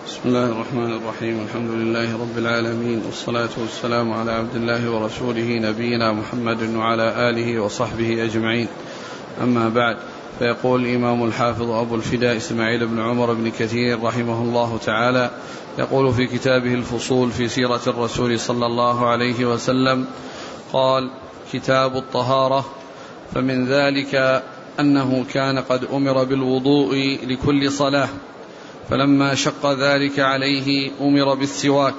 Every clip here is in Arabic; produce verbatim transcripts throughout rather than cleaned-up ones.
بسم الله الرحمن الرحيم. الحمد لله رب العالمين، والصلاة والسلام على عبد الله ورسوله نبينا محمد وعلى آله وصحبه أجمعين. أما بعد، فيقول الإمام الحافظ أبو الفداء إسماعيل بن عمر بن كثير رحمه الله تعالى، يقول في كتابه الفصول في سيرة الرسول صلى الله عليه وسلم، قال: كتاب الطهارة. فمن ذلك أنه كان قد أمر بالوضوء لكل صلاة، فلما شق ذلك عليه أمر بالسواك.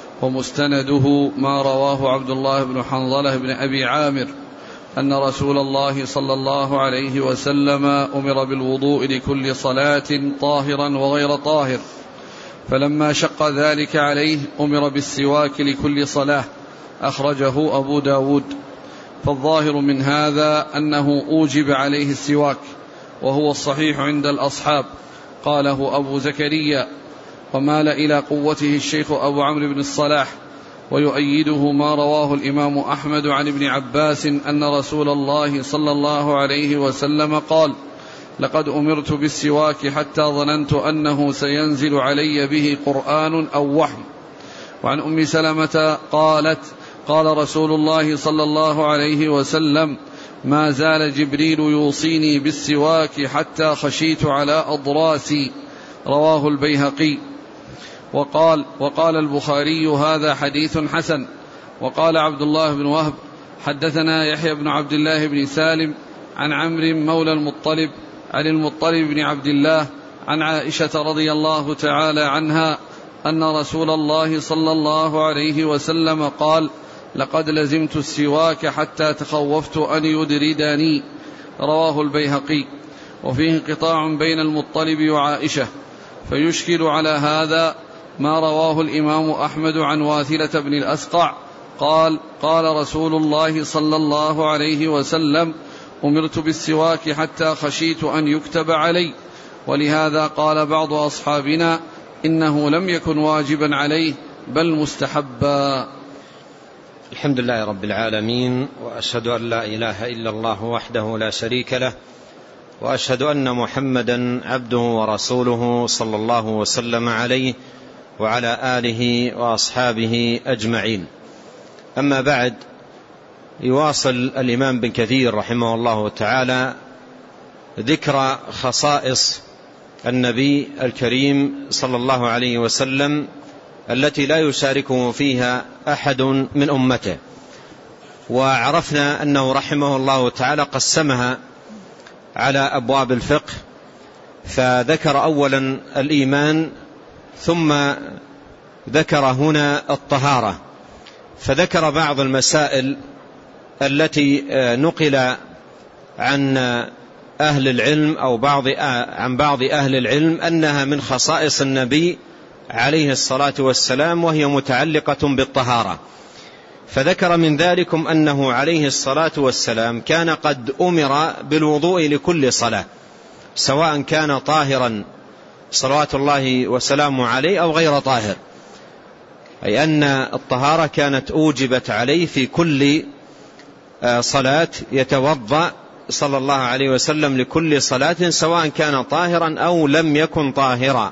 ومستنده ما رواه عبد الله بن حنظلة بن أبي عامر أن رسول الله صلى الله عليه وسلم أمر بالوضوء لكل صلاة طاهرا وغير طاهر، فلما شق ذلك عليه أمر بالسواك لكل صلاة. أخرجه أبو داود. فالظاهر من هذا أنه أوجب عليه السواك، وهو الصحيح عند الأصحاب، قاله أبو زكريا. ومال إلى قوته الشيخ أبو عمرو بن الصلاح، ويؤيده ما رواه الإمام أحمد عن ابن عباس أن رسول الله صلى الله عليه وسلم قال: لقد أمرت بالسواك حتى ظننت أنه سينزل علي به قرآن أو وحي. وعن أم سلمة قالت: قال رسول الله صلى الله عليه وسلم: ما زال جبريل يوصيني بالسواك حتى خشيت على أضراسي. رواه البيهقي. وقال, وقال البخاري: هذا حديث حسن. وقال عبد الله بن وهب: حدثنا يحيى بن عبد الله بن سالم عن عمرو مولى المطلب عن المطلب بن عبد الله عن عائشة رضي الله تعالى عنها أن رسول الله صلى الله عليه وسلم قال: لقد لزمت السواك حتى تخوفت أن يدردني. رواه البيهقي. وفيه انقطاع بين المطلب وعائشة، فيشكل على هذا ما رواه الإمام أحمد عن واثلة بن الأسقع قال: قال رسول الله صلى الله عليه وسلم: أمرت بالسواك حتى خشيت أن يكتب علي. ولهذا قال بعض أصحابنا إنه لم يكن واجبا عليه بل مستحبا. الحمد لله رب العالمين، وأشهد أن لا إله إلا الله وحده لا شريك له، وأشهد أن محمدا عبده ورسوله صلى الله وسلم عليه وعلى آله وأصحابه أجمعين. أما بعد، يواصل الإمام بن كثير رحمه الله تعالى ذكر خصائص النبي الكريم صلى الله عليه وسلم التي لا يشاركه فيها أحد من أمته. وعرفنا أنه رحمه الله تعالى قسمها على أبواب الفقه، فذكر أولا الإيمان، ثم ذكر هنا الطهارة، فذكر بعض المسائل التي نقل عن أهل العلم أو بعض عن بعض أهل العلم أنها من خصائص النبي عليه الصلاة والسلام، وهي متعلقة بالطهارة. فذكر من ذلكم أنه عليه الصلاة والسلام كان قد أمر بالوضوء لكل صلاة، سواء كان طاهرا صلوات الله وسلامه عليه أو غير طاهر، أي أن الطهارة كانت أوجبت عليه في كل صلاة، يتوضأ صلى الله عليه وسلم لكل صلاة سواء كان طاهرا أو لم يكن طاهرا.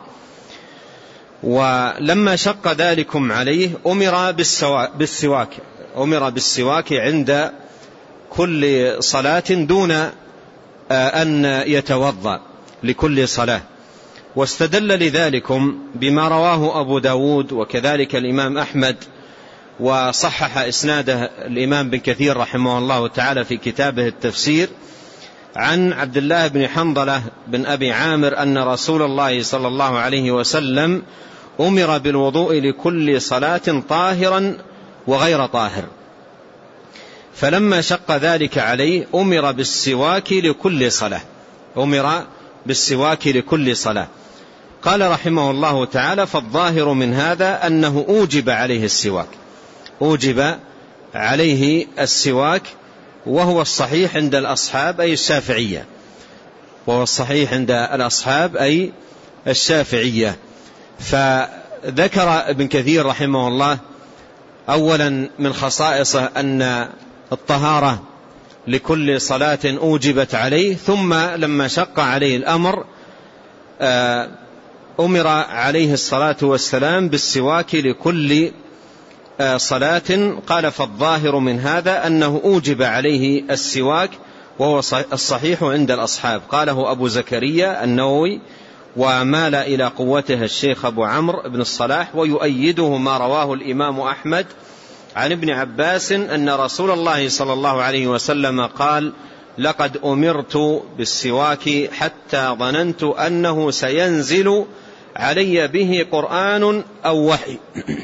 ولما شق ذلكم عليه أمر بالسواك أمر بالسواك عند كل صلاة دون أن يتوضأ لكل صلاة. واستدل لذلكم بما رواه أبو داود وكذلك الإمام أحمد، وصحح إسناده الإمام بن كثير رحمه الله تعالى في كتابه التفسير، عن عبد الله بن حنظلة بن أبي عامر أن رسول الله صلى الله عليه وسلم أمر بالوضوء لكل صلاة طاهرا وغير طاهر، فلما شق ذلك عليه أمر بالسواك لكل صلاة أمر بالسواك لكل صلاة. قال رحمه الله تعالى: فالظاهر من هذا أنه أوجب عليه السواك أوجب عليه السواك وهو الصحيح عند الأصحاب أي الشافعية وهو الصحيح عند الأصحاب أي الشافعية. فذكر ابن كثير رحمه الله أولا من خصائصه أن الطهارة لكل صلاة أوجبت عليه، ثم لما شق عليه الأمر أمر عليه الصلاة والسلام بالسواك لكل صلاة. قال فالظاهر من هذا أنه أوجب عليه السواك، وهو الصحيح عند الأصحاب. قاله أبو زكريا النووي، ومال إلى قوته الشيخ أبو عمرو بن الصلاح، ويؤيده ما رواه الإمام أحمد عن ابن عباس أن رسول الله صلى الله عليه وسلم قال لقد أمرت بالسواك حتى ظننت أنه سينزل علي به قرآن أو وحي.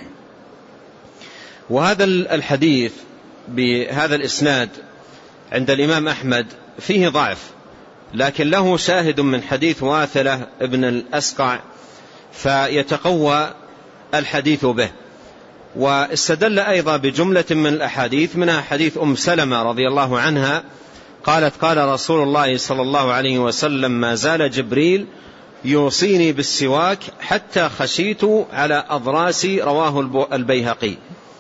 وهذا الحديث بهذا الإسناد عند الإمام أحمد فيه ضعف، لكن له شاهد من حديث واثلة ابن الأسقع فيتقوى الحديث به. واستدل أيضا بجملة من الأحاديث، منها حديث أم سلمة رضي الله عنها قالت قال رسول الله صلى الله عليه وسلم ما زال جبريل يوصيني بالسواك حتى خشيت على أضراسي، رواه البيهقي.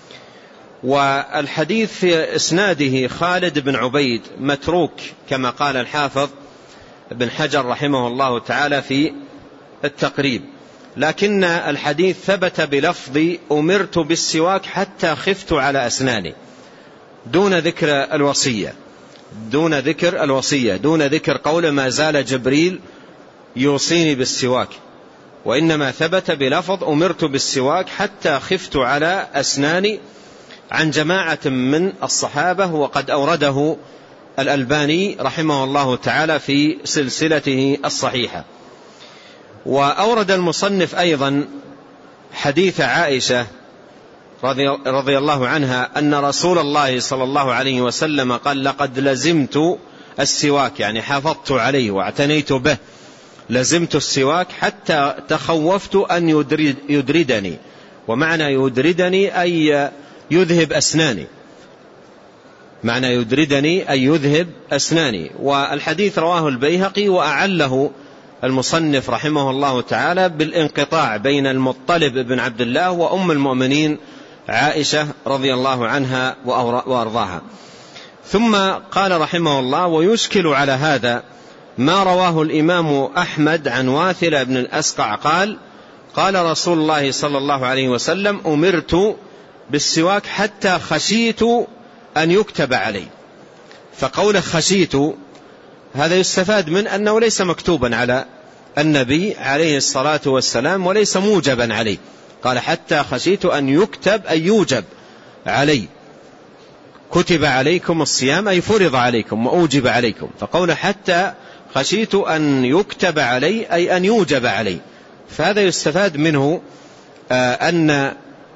والحديث في إسناده خالد بن عبيد متروك كما قال الحافظ ابن حجر رحمه الله تعالى في التقريب، لكن الحديث ثبت بلفظ أمرت بالسواك حتى خفت على أسناني، دون ذكر الوصية دون ذكر الوصية دون ذكر قول ما زال جبريل يوصيني بالسواك، وإنما ثبت بلفظ أمرت بالسواك حتى خفت على أسناني عن جماعة من الصحابة، وقد أورده الألباني رحمه الله تعالى في سلسلته الصحيحة. وأورد المصنف أيضا حديث عائشة رضي الله عنها أن رسول الله صلى الله عليه وسلم قال لقد لزمت السواك، يعني حافظت عليه واعتنيت به، لزمت السواك حتى تخوفت أن يدرد يدردني. ومعنى يدردني أي يذهب أسناني، معنى يدردني أي يذهب أسناني. والحديث رواه البيهقي، وأعله المصنف رحمه الله تعالى بالانقطاع بين المطلب بن عبد الله وأم المؤمنين عائشة رضي الله عنها وأرضاها. ثم قال رحمه الله ويشكل على هذا ما رواه الإمام أحمد عن واثلة بن الأسقع قال قال رسول الله صلى الله عليه وسلم أمرت بالسواك حتى خشيت أن يكتب علي. فقول خشيت هذا يستفاد من أنه ليس مكتوبا على النبي عليه الصلاة والسلام وليس موجبا عليه. قال حتى خشيت أن يكتب أي يوجب علي، كتب عليكم الصيام أي فرض عليكم وأوجب عليكم، فقول حتى خشيت أن يكتب علي أي أن يوجب علي. فهذا يستفاد منه أن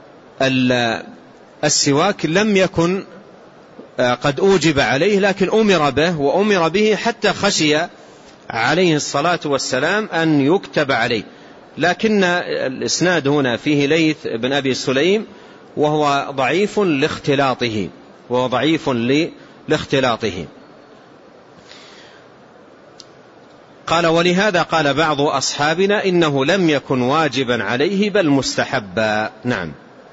السواك لم يكن قد أوجب عليه، لكن أمر به، وأمر به حتى خشي عليه الصلاة والسلام أن يكتب عليه. لكن الإسناد هنا فيه ليث بن أبي سليم وهو ضعيف لاختلاطه وهو ضعيف لاختلاطه. قال ولهذا قال بعض أصحابنا إنه لم يكن واجبا عليه بل مستحبا. نعم.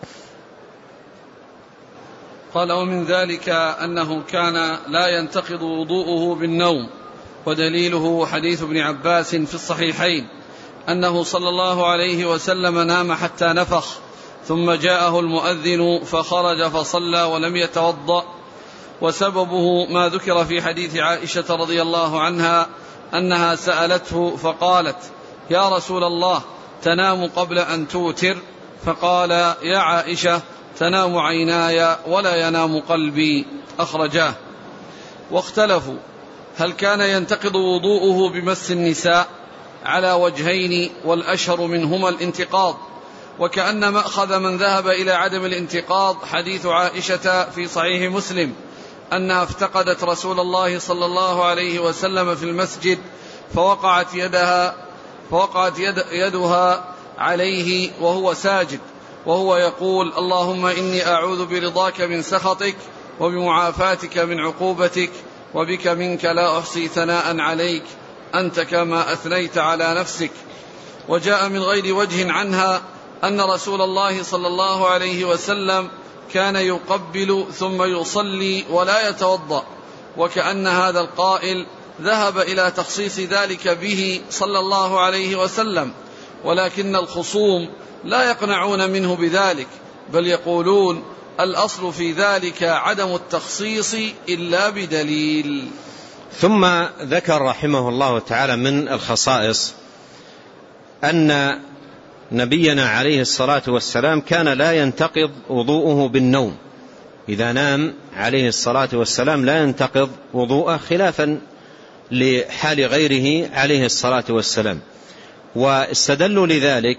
قال ومن ذلك أنه كان لا ينتقض وضوءه بالنوم، ودليله حديث ابن عباس في الصحيحين أنه صلى الله عليه وسلم نام حتى نفخ ثم جاءه المؤذن فخرج فصلى ولم يتوضأ. وسببه ما ذكر في حديث عائشة رضي الله عنها أنها سألته فقالت يا رسول الله تنام قبل أن توتر؟ فقال يا عائشة تنام عيناي ولا ينام قلبي، أخرجاه. واختلفوا هل كان ينتقض وضوءه بمس النساء على وجهين، والأشهر منهما الانتقاض، وكأن مأخذ من ذهب إلى عدم الانتقاض حديث عائشة في صحيح مسلم أنها افتقدت رسول الله صلى الله عليه وسلم في المسجد فوقعت يدها فوقعت يد يدها عليه وهو ساجد وهو يقول اللهم إني أعوذ برضاك من سخطك وبمعافاتك من عقوبتك وبك منك لا أحصي ثناء عليك أنت كما أثنيت على نفسك. وجاء من غير وجه عنها أن رسول الله صلى الله عليه وسلم كان يقبل ثم يصلي ولا يتوضأ، وكأن هذا القائل ذهب إلى تخصيص ذلك به صلى الله عليه وسلم، ولكن الخصوم لا يقنعون منه بذلك، بل يقولون الأصل في ذلك عدم التخصيص إلا بدليل. ثم ذكر رحمه الله تعالى من الخصائص أن نبينا عليه الصلاة والسلام كان لا ينتقض وضوءه بالنوم، إذا نام عليه الصلاة والسلام لا ينتقض وضوءه، خلافا لحال غيره عليه الصلاة والسلام. واستدلوا لذلك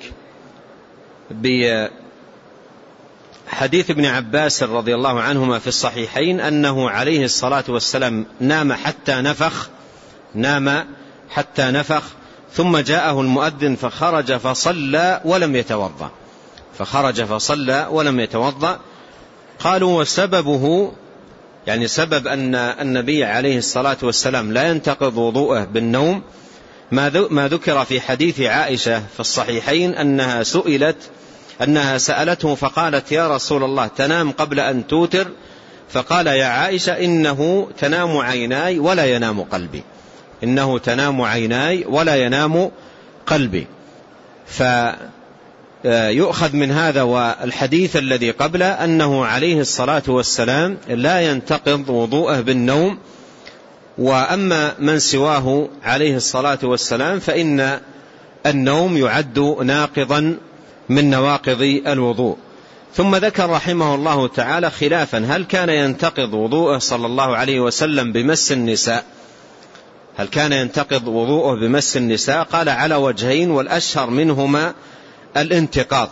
بحديث ابن عباس رضي الله عنهما في الصحيحين أنه عليه الصلاة والسلام نام حتى نفخ نام حتى نفخ ثم جاءه المؤذن فخرج فصلى ولم يتوضأ فخرج فصلى ولم يتوضأ قالوا وسببه، يعني سبب أن النبي عليه الصلاة والسلام لا ينتقض وضوءه بالنوم، ما ذكر في حديث عائشة في الصحيحين أنها سئلت أنها سألته فقالت يا رسول الله تنام قبل أن توتر؟ فقال يا عائشة إنه تنام عيناي ولا ينام قلبي إنه تنام عيناي ولا ينام قلبي. فيؤخذ من هذا والحديث الذي قبله أنه عليه الصلاة والسلام لا ينتقض وضوءه بالنوم، وأما من سواه عليه الصلاة والسلام فإن النوم يعد ناقضا من نواقض الوضوء. ثم ذكر رحمه الله تعالى خلافا، هل كان ينتقض وضوءه صلى الله عليه وسلم بمس النساء؟ هل كان ينتقض وضوءه بمس النساء؟ قال على وجهين، والأشهر منهما الانتقاض،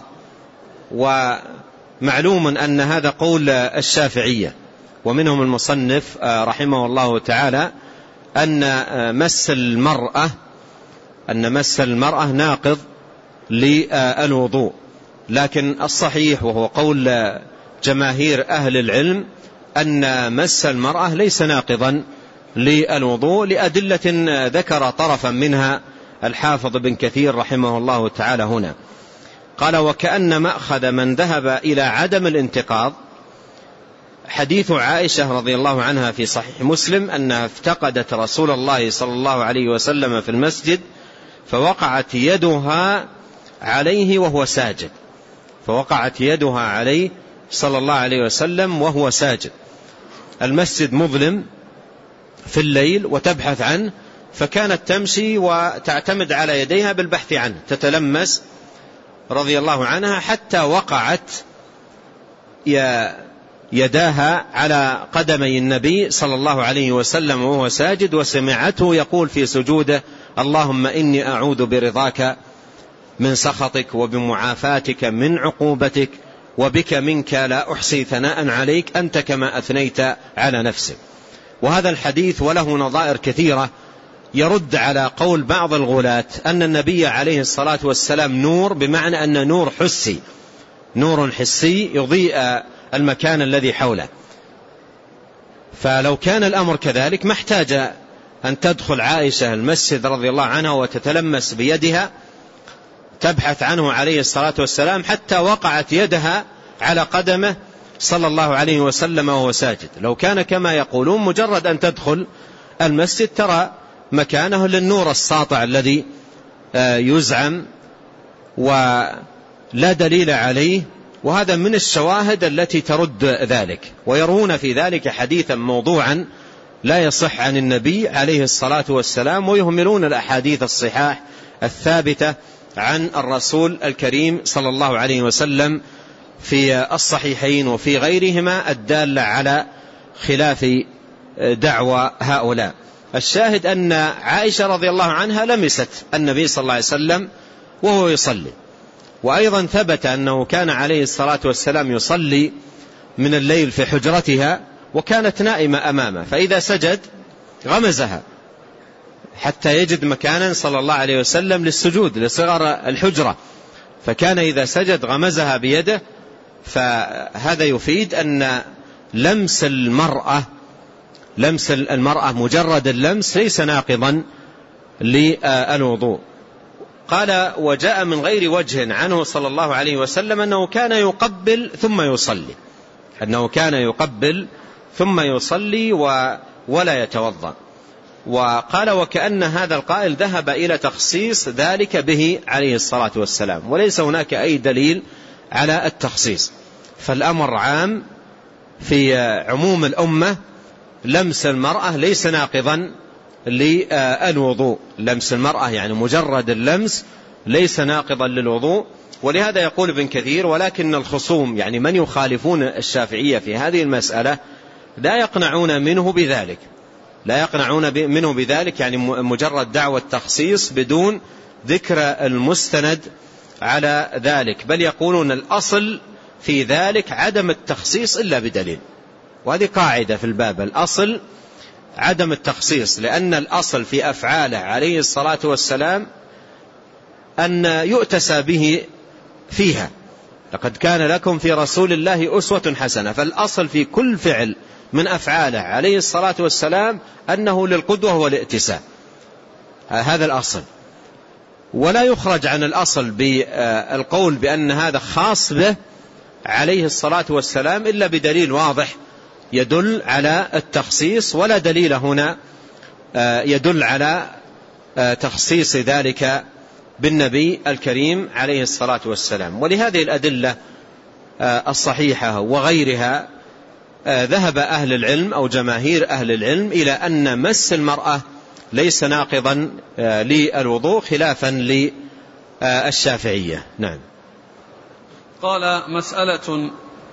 ومعلوم أن هذا قول الشافعية، ومنهم المصنف رحمه الله تعالى أن مس المرأة أن مس المرأة ناقض للوضوء، لكن الصحيح وهو قول جماهير أهل العلم أن مس المرأة ليس ناقضا للوضوء، لأدلة ذكر طرفا منها الحافظ بن كثير رحمه الله تعالى هنا. قال وكأن مأخذ من ذهب إلى عدم الانتقاض حديث عائشة رضي الله عنها في صحيح مسلم أنها افتقدت رسول الله صلى الله عليه وسلم في المسجد فوقعت يدها عليه وهو ساجد فوقعت يدها عليه صلى الله عليه وسلم وهو ساجد. المسجد مظلم في الليل وتبحث عنه، فكانت تمشي وتعتمد على يديها بالبحث عنه، تتلمس رضي الله عنها حتى وقعت يداها على قدمي النبي صلى الله عليه وسلم وهو ساجد، وسمعته يقول في سجوده اللهم إني أعوذ برضاك من سخطك وبمعافاتك من عقوبتك وبك منك لا أحصي ثناء عليك أنت كما أثنيت على نفسك. وهذا الحديث وله نظائر كثيرة يرد على قول بعض الغلاة أن النبي عليه الصلاة والسلام نور، بمعنى أن نور حسي نور حسي يضيء المكان الذي حوله. فلو كان الأمر كذلك ما احتاج أن تدخل عائشة المسجد رضي الله عنها وتتلمس بيدها تبحث عنه عليه الصلاة والسلام حتى وقعت يدها على قدمه صلى الله عليه وسلم وهو ساجد. لو كان كما يقولون مجرد أن تدخل المسجد ترى مكانه للنور الساطع الذي يزعم ولا دليل عليه، وهذا من الشواهد التي ترد ذلك، ويرون في ذلك حديثا موضوعا لا يصح عن النبي عليه الصلاة والسلام، ويهملون الأحاديث الصحاح الثابتة عن الرسول الكريم صلى الله عليه وسلم في الصحيحين وفي غيرهما الدالة على خلاف دعوى هؤلاء. الشاهد أن عائشة رضي الله عنها لمست النبي صلى الله عليه وسلم وهو يصلي، وأيضا ثبت أنه كان عليه الصلاة والسلام يصلي من الليل في حجرتها وكانت نائمة أمامه، فإذا سجد غمزها حتى يجد مكانا صلى الله عليه وسلم للسجود لصغر الحجرة، فكان إذا سجد غمزها بيده. فهذا يفيد أن لمس المرأة لمس المرأة مجرد اللمس ليس ناقضا للوضوء. قال وجاء من غير وجه عنه صلى الله عليه وسلم أنه كان يقبل ثم يصلي أنه كان يقبل ثم يصلي ولا يتوضأ. وقال وكأن هذا القائل ذهب إلى تخصيص ذلك به عليه الصلاة والسلام، وليس هناك أي دليل على التخصيص، فالأمر عام في عموم الأمة. لمس المرأة ليس ناقضا للوضوء، لمس المرأة يعني مجرد اللمس ليس ناقضا للوضوء. ولهذا يقول ابن كثير ولكن الخصوم يعني من يخالفون الشافعية في هذه المسألة لا يقنعون منه بذلك، لا يقنعون منه بذلك يعني مجرد دعوة تخصيص بدون ذكر المستند على ذلك، بل يقولون الأصل في ذلك عدم التخصيص إلا بدليل. وهذه قاعدة في الباب، الأصل عدم التخصيص، لأن الأصل في أفعاله عليه الصلاة والسلام أن يؤتسى به فيها، لقد كان لكم في رسول الله أسوة حسنة، فالأصل في كل فعل من أفعاله عليه الصلاة والسلام أنه للقدوة والائتساء، هذا الأصل. ولا يخرج عن الأصل بالقول بأن هذا خاص به عليه الصلاة والسلام إلا بدليل واضح يدل على التخصيص، ولا دليل هنا يدل على تخصيص ذلك بالنبي الكريم عليه الصلاة والسلام. ولهذه الأدلة الصحيحة وغيرها ذهب أهل العلم أو جماهير أهل العلم إلى أن مس المرأة ليس ناقضا للوضوء خلافا للشافعية. نعم. قال مسألة: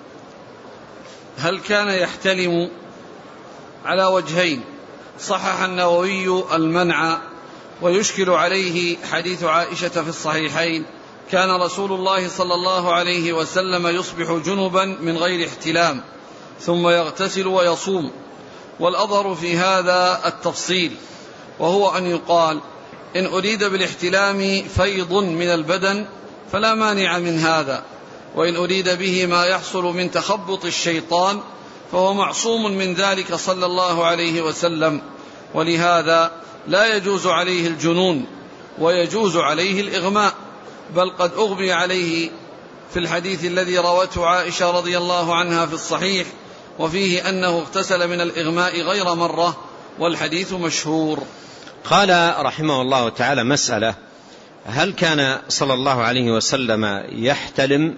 هل كان يحتلم على وجهين؟ صحح النووي المنع، ويشكل عليه حديث عائشة في الصحيحين: كان رسول الله صلى الله عليه وسلم يصبح جنبا من غير احتلام ثم يغتسل ويصوم. والأظهر في هذا التفصيل، وهو أن يقال إن أريد بالاحتلام فيض من البدن فلا مانع من هذا، وإن أريد به ما يحصل من تخبط الشيطان فهو معصوم من ذلك صلى الله عليه وسلم، ولهذا لا يجوز عليه الجنون ويجوز عليه الإغماء، بل قد أغمي عليه في الحديث الذي روته عائشة رضي الله عنها في الصحيح، وفيه أنه اغتسل من الإغماء غير مرة، والحديث مشهور. قال رحمه الله تعالى: مسألة: هل كان صلى الله عليه وسلم يحتلم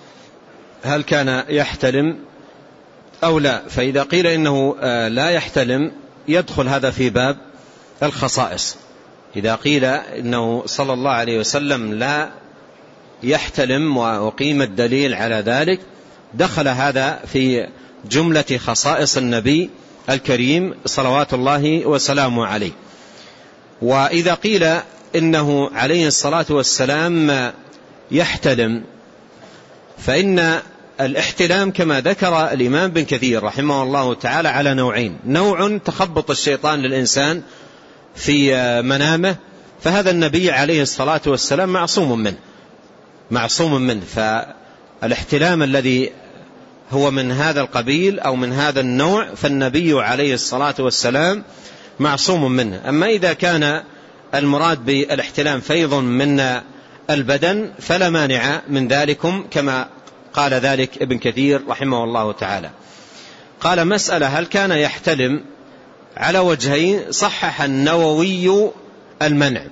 هل كان يحتلم أو لا؟ فإذا قيل إنه لا يحتلم يدخل هذا في باب الخصائص. إذا قيل إنه صلى الله عليه وسلم لا يحتلم وأقيم الدليل على ذلك دخل هذا في جملة خصائص النبي الكريم صلوات الله وسلامه عليه. وإذا قيل إنه عليه الصلاة والسلام يحتلم فإن الاحتلام كما ذكر الإمام بن كثير رحمه الله تعالى على نوعين: نوع تخبط الشيطان للإنسان في منامه، فهذا النبي عليه الصلاة والسلام معصوم منه معصوم منه فالاحتلام الذي هو من هذا القبيل أو من هذا النوع فالنبي عليه الصلاة والسلام معصوم منه. أما إذا كان المراد بالاحتلام فيض من البدن فلا مانع من ذلكم، كما قال ذلك ابن كثير رحمه الله تعالى. قال: مسألة: هل كان يحتلم على وجهين؟ صحح النووي المنع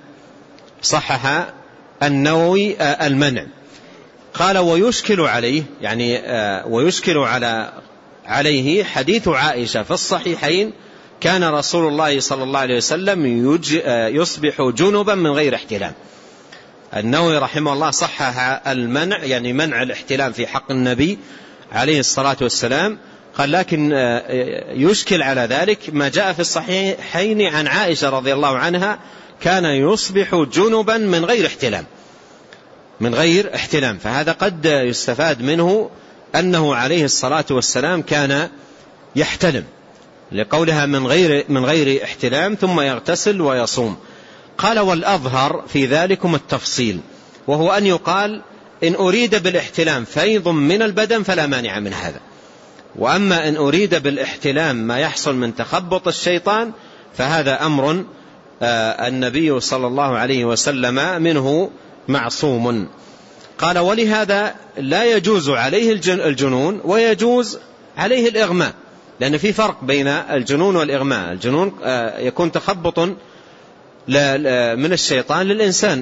صحح النووي المنع. قال: ويشكل عليه يعني ويشكل على عليه حديث عائشة في الصحيحين: كان رسول الله صلى الله عليه وسلم يصبح جنبا من غير احتلام. النووي رحمه الله صحح المنع يعني منع الاحتلام في حق النبي عليه الصلاة والسلام. قال: لكن يشكل على ذلك ما جاء في الصحيحين عن عائشة رضي الله عنها: كان يصبح جنبا من غير احتلام من غير احتلام فهذا قد يستفاد منه أنه عليه الصلاة والسلام كان يحتلم، لقولها من غير من غير احتلام ثم يغتسل ويصوم. قال: والأظهر في ذلكم التفصيل، وهو أن يقال إن أريد بالاحتلام فيض من البدن فلا مانع من هذا، وأما إن أريد بالاحتلام ما يحصل من تخبط الشيطان فهذا أمر النبي صلى الله عليه وسلم منه معصوم. قال: ولهذا لا يجوز عليه الجنون ويجوز عليه الإغماء، لأن في فرق بين الجنون والإغماء. الجنون يكون تخبط من الشيطان للإنسان،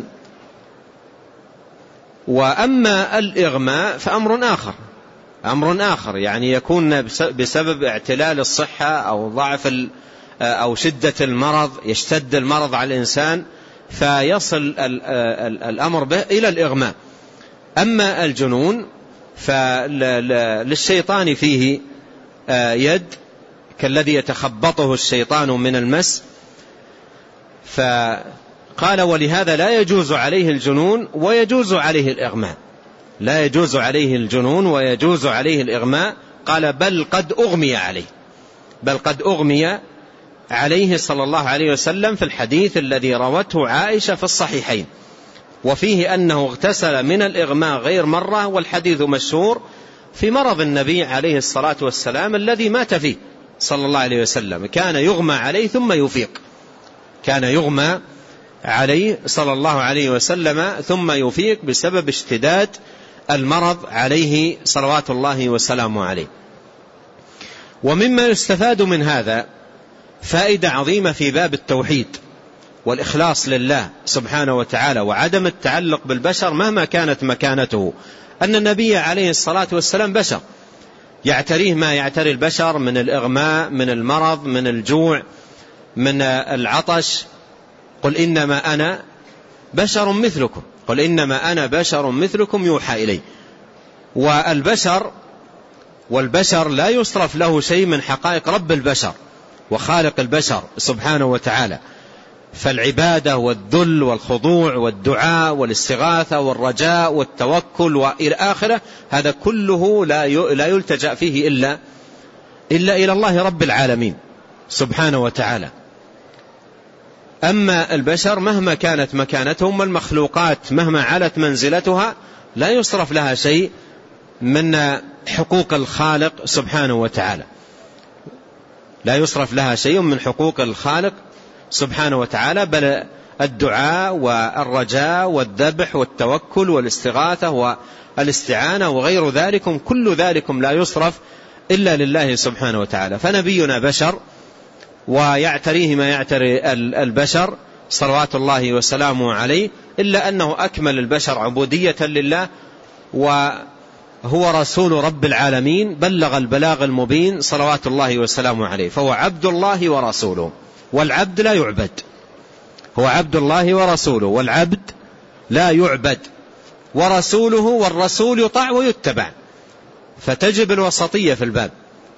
وأما الإغماء فأمر آخر أمر آخر يعني يكون بسبب اعتلال الصحة أو ضعف أو شدة المرض، يشتد المرض على الإنسان فيصل الأمر به إلى الإغماء. أما الجنون فللشيطان فيه يد كالذي يتخبطه الشيطان من المس، فقال ولهذا لا يجوز عليه الجنون ويجوز عليه الإغماء، لا يجوز عليه الجنون ويجوز عليه الإغماء. قال بل قد أغمي عليه، بل قد أغمي عليه صلى الله عليه وسلم في الحديث الذي روته عائشة في الصحيحين، وفيه أنه اغتسل من الإغماء غير مرة، والحديث مشهور في مرض النبي عليه الصلاة والسلام الذي مات فيه صلى الله عليه وسلم، كان يغمى عليه ثم يفيق، كان يغمى عليه صلى الله عليه وسلم ثم يفيق بسبب اشتداد المرض عليه صلوات الله وسلامه عليه. ومما يستفاد من هذا فائدة عظيمة في باب التوحيد والإخلاص لله سبحانه وتعالى وعدم التعلق بالبشر مهما كانت مكانته، أن النبي عليه الصلاة والسلام بشر يعتريه ما يعتري البشر من الإغماء، من المرض، من الجوع، من العطش. قل إنما أنا بشر مثلكم، قل إنما أنا بشر مثلكم يوحى إلي. والبشر والبشر لا يصرف له شيء من حقائق رب البشر وخالق البشر سبحانه وتعالى، فالعبادة والذل والخضوع والدعاء والاستغاثة والرجاء والتوكل وإلى آخره هذا كله لا يلتجأ فيه إلا إلا إلى الله رب العالمين سبحانه وتعالى. أما البشر مهما كانت مكانتهم والمخلوقات مهما علت منزلتها لا يصرف لها شيء من حقوق الخالق سبحانه وتعالى، لا يصرف لها شيء من حقوق الخالق سبحانه وتعالى، بل الدعاء والرجاء والذبح والتوكل والاستغاثة والاستعانة وغير ذلكم كل ذلكم لا يصرف إلا لله سبحانه وتعالى. فنبينا بشر ويعتريه ما يعتري البشر صلوات الله وسلامه عليه، إلا أنه أكمل البشر عبودية لله وهو رسول رب العالمين، بلغ البلاغ المبين صلوات الله وسلامه عليه، فهو عبد الله ورسوله، والعبد لا يعبد، هو عبد الله ورسوله والعبد لا يعبد، ورسوله والرسول يطاع ويتبع، فتجب الوسطية في الباب.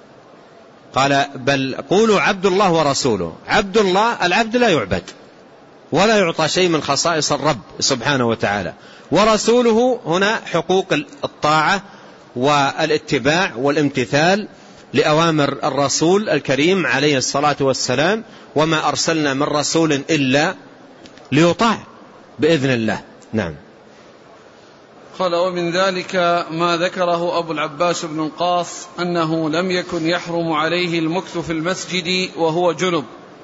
قال بل قولوا عبد الله ورسوله، عبد الله العبد لا يعبد ولا يعطى شيء من خصائص الرب سبحانه وتعالى، ورسوله هنا حقوق الطاعة والاتباع والامتثال لأوامر الرسول الكريم عليه الصلاة والسلام، وما أرسلنا من رسول إلا ليطاع بإذن الله. نعم. قال ومن ذلك ما ذكره أبو العباس بن القاص أنه لم يكن يحرم عليه المكث في المسجد وهو جنب،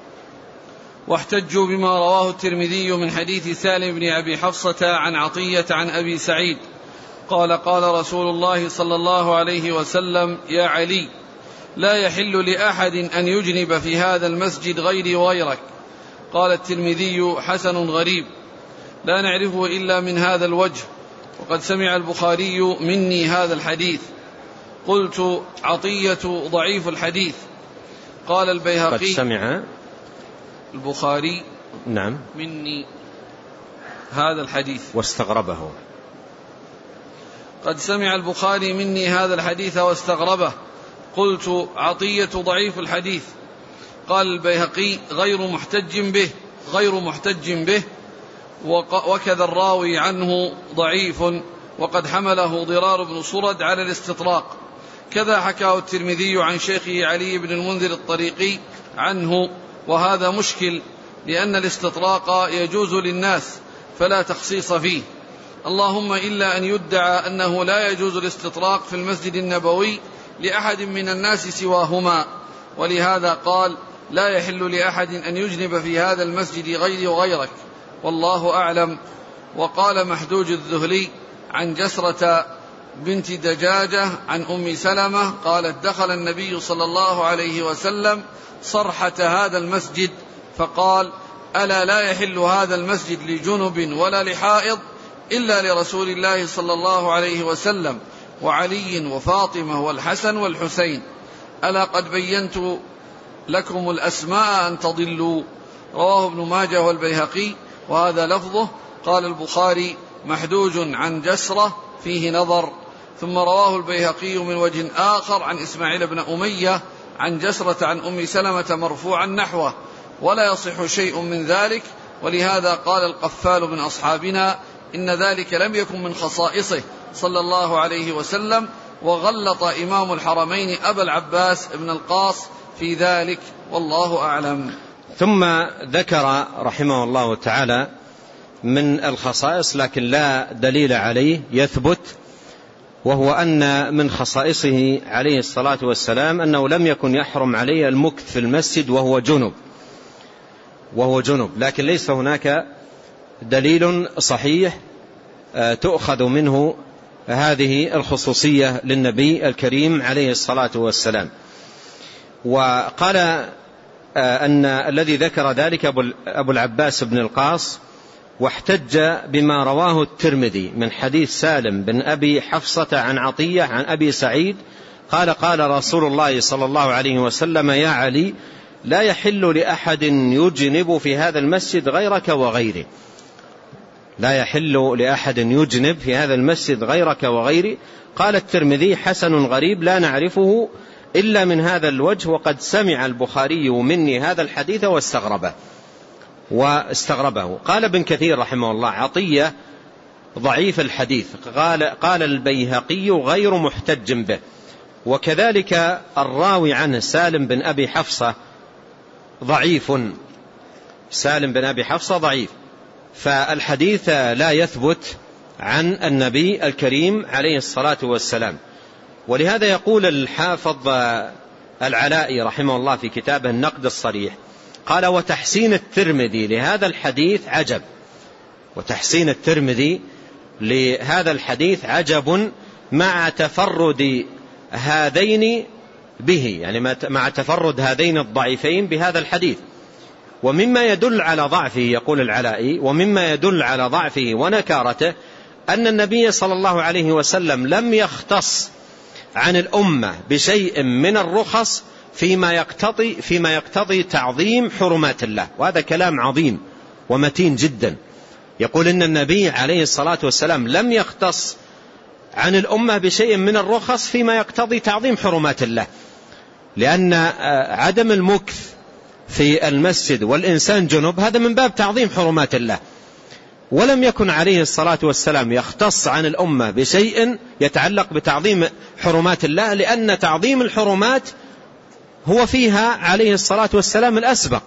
واحتجوا بما رواه الترمذي من حديث سالم بن أبي حفصة عن عطية عن أبي سعيد قال قال رسول الله صلى الله عليه وسلم يا علي لا يحل لأحد أن يجنب في هذا المسجد غيري وغيرك. قال الترمذي حسن غريب لا نعرفه إلا من هذا الوجه، وقد سمع البخاري مني هذا الحديث. قلت عطية ضعيف الحديث. قال البيهقي قد سمع البخاري نعم مني هذا الحديث واستغربه. قد سمع البخاري مني هذا الحديث واستغربه. قلت عطية ضعيف الحديث. قال البيهقي غير محتج به غير محتج به وكذا الراوي عنه ضعيف، وقد حمله ضرار بن صرد على الاستطراق. كذا حكاه الترمذي عن شيخه علي بن المنذر الطريقي عنه، وهذا مشكل لأن الاستطراق يجوز للناس فلا تخصيص فيه، اللهم إلا أن يدعى أنه لا يجوز الاستطراق في المسجد النبوي لأحد من الناس سواهما، ولهذا قال لا يحل لأحد أن يجنب في هذا المسجد غيري وغيرك والله أعلم. وقال محدوج الذهلي عن جسرة بنت دجاجة عن أم سلمة قالت دخل النبي صلى الله عليه وسلم صرحة هذا المسجد فقال ألا لا يحل هذا المسجد لجنب ولا لحائض إلا لرسول الله صلى الله عليه وسلم وعلي وفاطمة والحسن والحسين، ألا قد بينت لكم الأسماء أن تضلوا. رواه ابن ماجه والبيهقي وهذا لفظه. قال البخاري محدوج عن جسرة فيه نظر. ثم رواه البيهقي من وجه آخر عن إسماعيل بن أمية عن جسرة عن أم سلمة مرفوعا نحوه، ولا يصح شيء من ذلك. ولهذا قال القفال من أصحابنا إن ذلك لم يكن من خصائصه صلى الله عليه وسلم، وغلط إمام الحرمين أبا العباس ابن القاص في ذلك، والله أعلم. ثم ذكر رحمه الله تعالى من الخصائص لكن لا دليل عليه يثبت، وهو أن من خصائصه عليه الصلاة والسلام أنه لم يكن يحرم عليه المكث في المسجد وهو جنب وهو جنب لكن ليس هناك دليل صحيح تؤخذ منه هذه الخصوصية للنبي الكريم عليه الصلاة والسلام. وقال أن الذي ذكر ذلك أبو العباس بن القاص، واحتج بما رواه الترمذي من حديث سالم بن أبي حفصة عن عطية عن أبي سعيد قال قال رسول الله صلى الله عليه وسلم يا علي لا يحل لأحد يجنب في هذا المسجد غيرك وغيري. لا يحل لأحد يجنب في هذا المسجد غيرك وغيري. قال الترمذي حسن غريب لا نعرفه إلا من هذا الوجه، وقد سمع البخاري مني هذا الحديث واستغربه واستغربه. قال ابن كثير رحمه الله عطية ضعيف الحديث. قال, قال البيهقي غير محتج به، وكذلك الراوي عنه سالم بن أبي حفصة ضعيف. سالم بن أبي حفصة ضعيف، فالحديث لا يثبت عن النبي الكريم عليه الصلاة والسلام. ولهذا يقول الحافظ العلائي رحمه الله في كتابه النقد الصريح قال وتحسين الترمذي لهذا الحديث عجب. وتحسين الترمذي لهذا الحديث عجب مع تفرد هذين به، يعني مع تفرد هذين الضعيفين بهذا الحديث. ومما يدل على ضعفه يقول العلائي ومما يدل على ضعفه ونكارته أن النبي صلى الله عليه وسلم لم يختص عن الأمة بشيء من الرخص فيما يقتضي, فيما يقتضي تعظيم حرمات الله. وهذا كلام عظيم ومتين جدا. يقول إن النبي عليه الصلاة والسلام لم يختص عن الأمة بشيء من الرخص فيما يقتضي تعظيم حرمات الله، لأن عدم المكث في المسجد والإنسان جنب هذا من باب تعظيم حرمات الله. ولم يكن عليه الصلاة والسلام يختص عن الأمة بشيء يتعلق بتعظيم حرمات الله، لأن تعظيم الحرمات هو فيها عليه الصلاة والسلام الأسبق،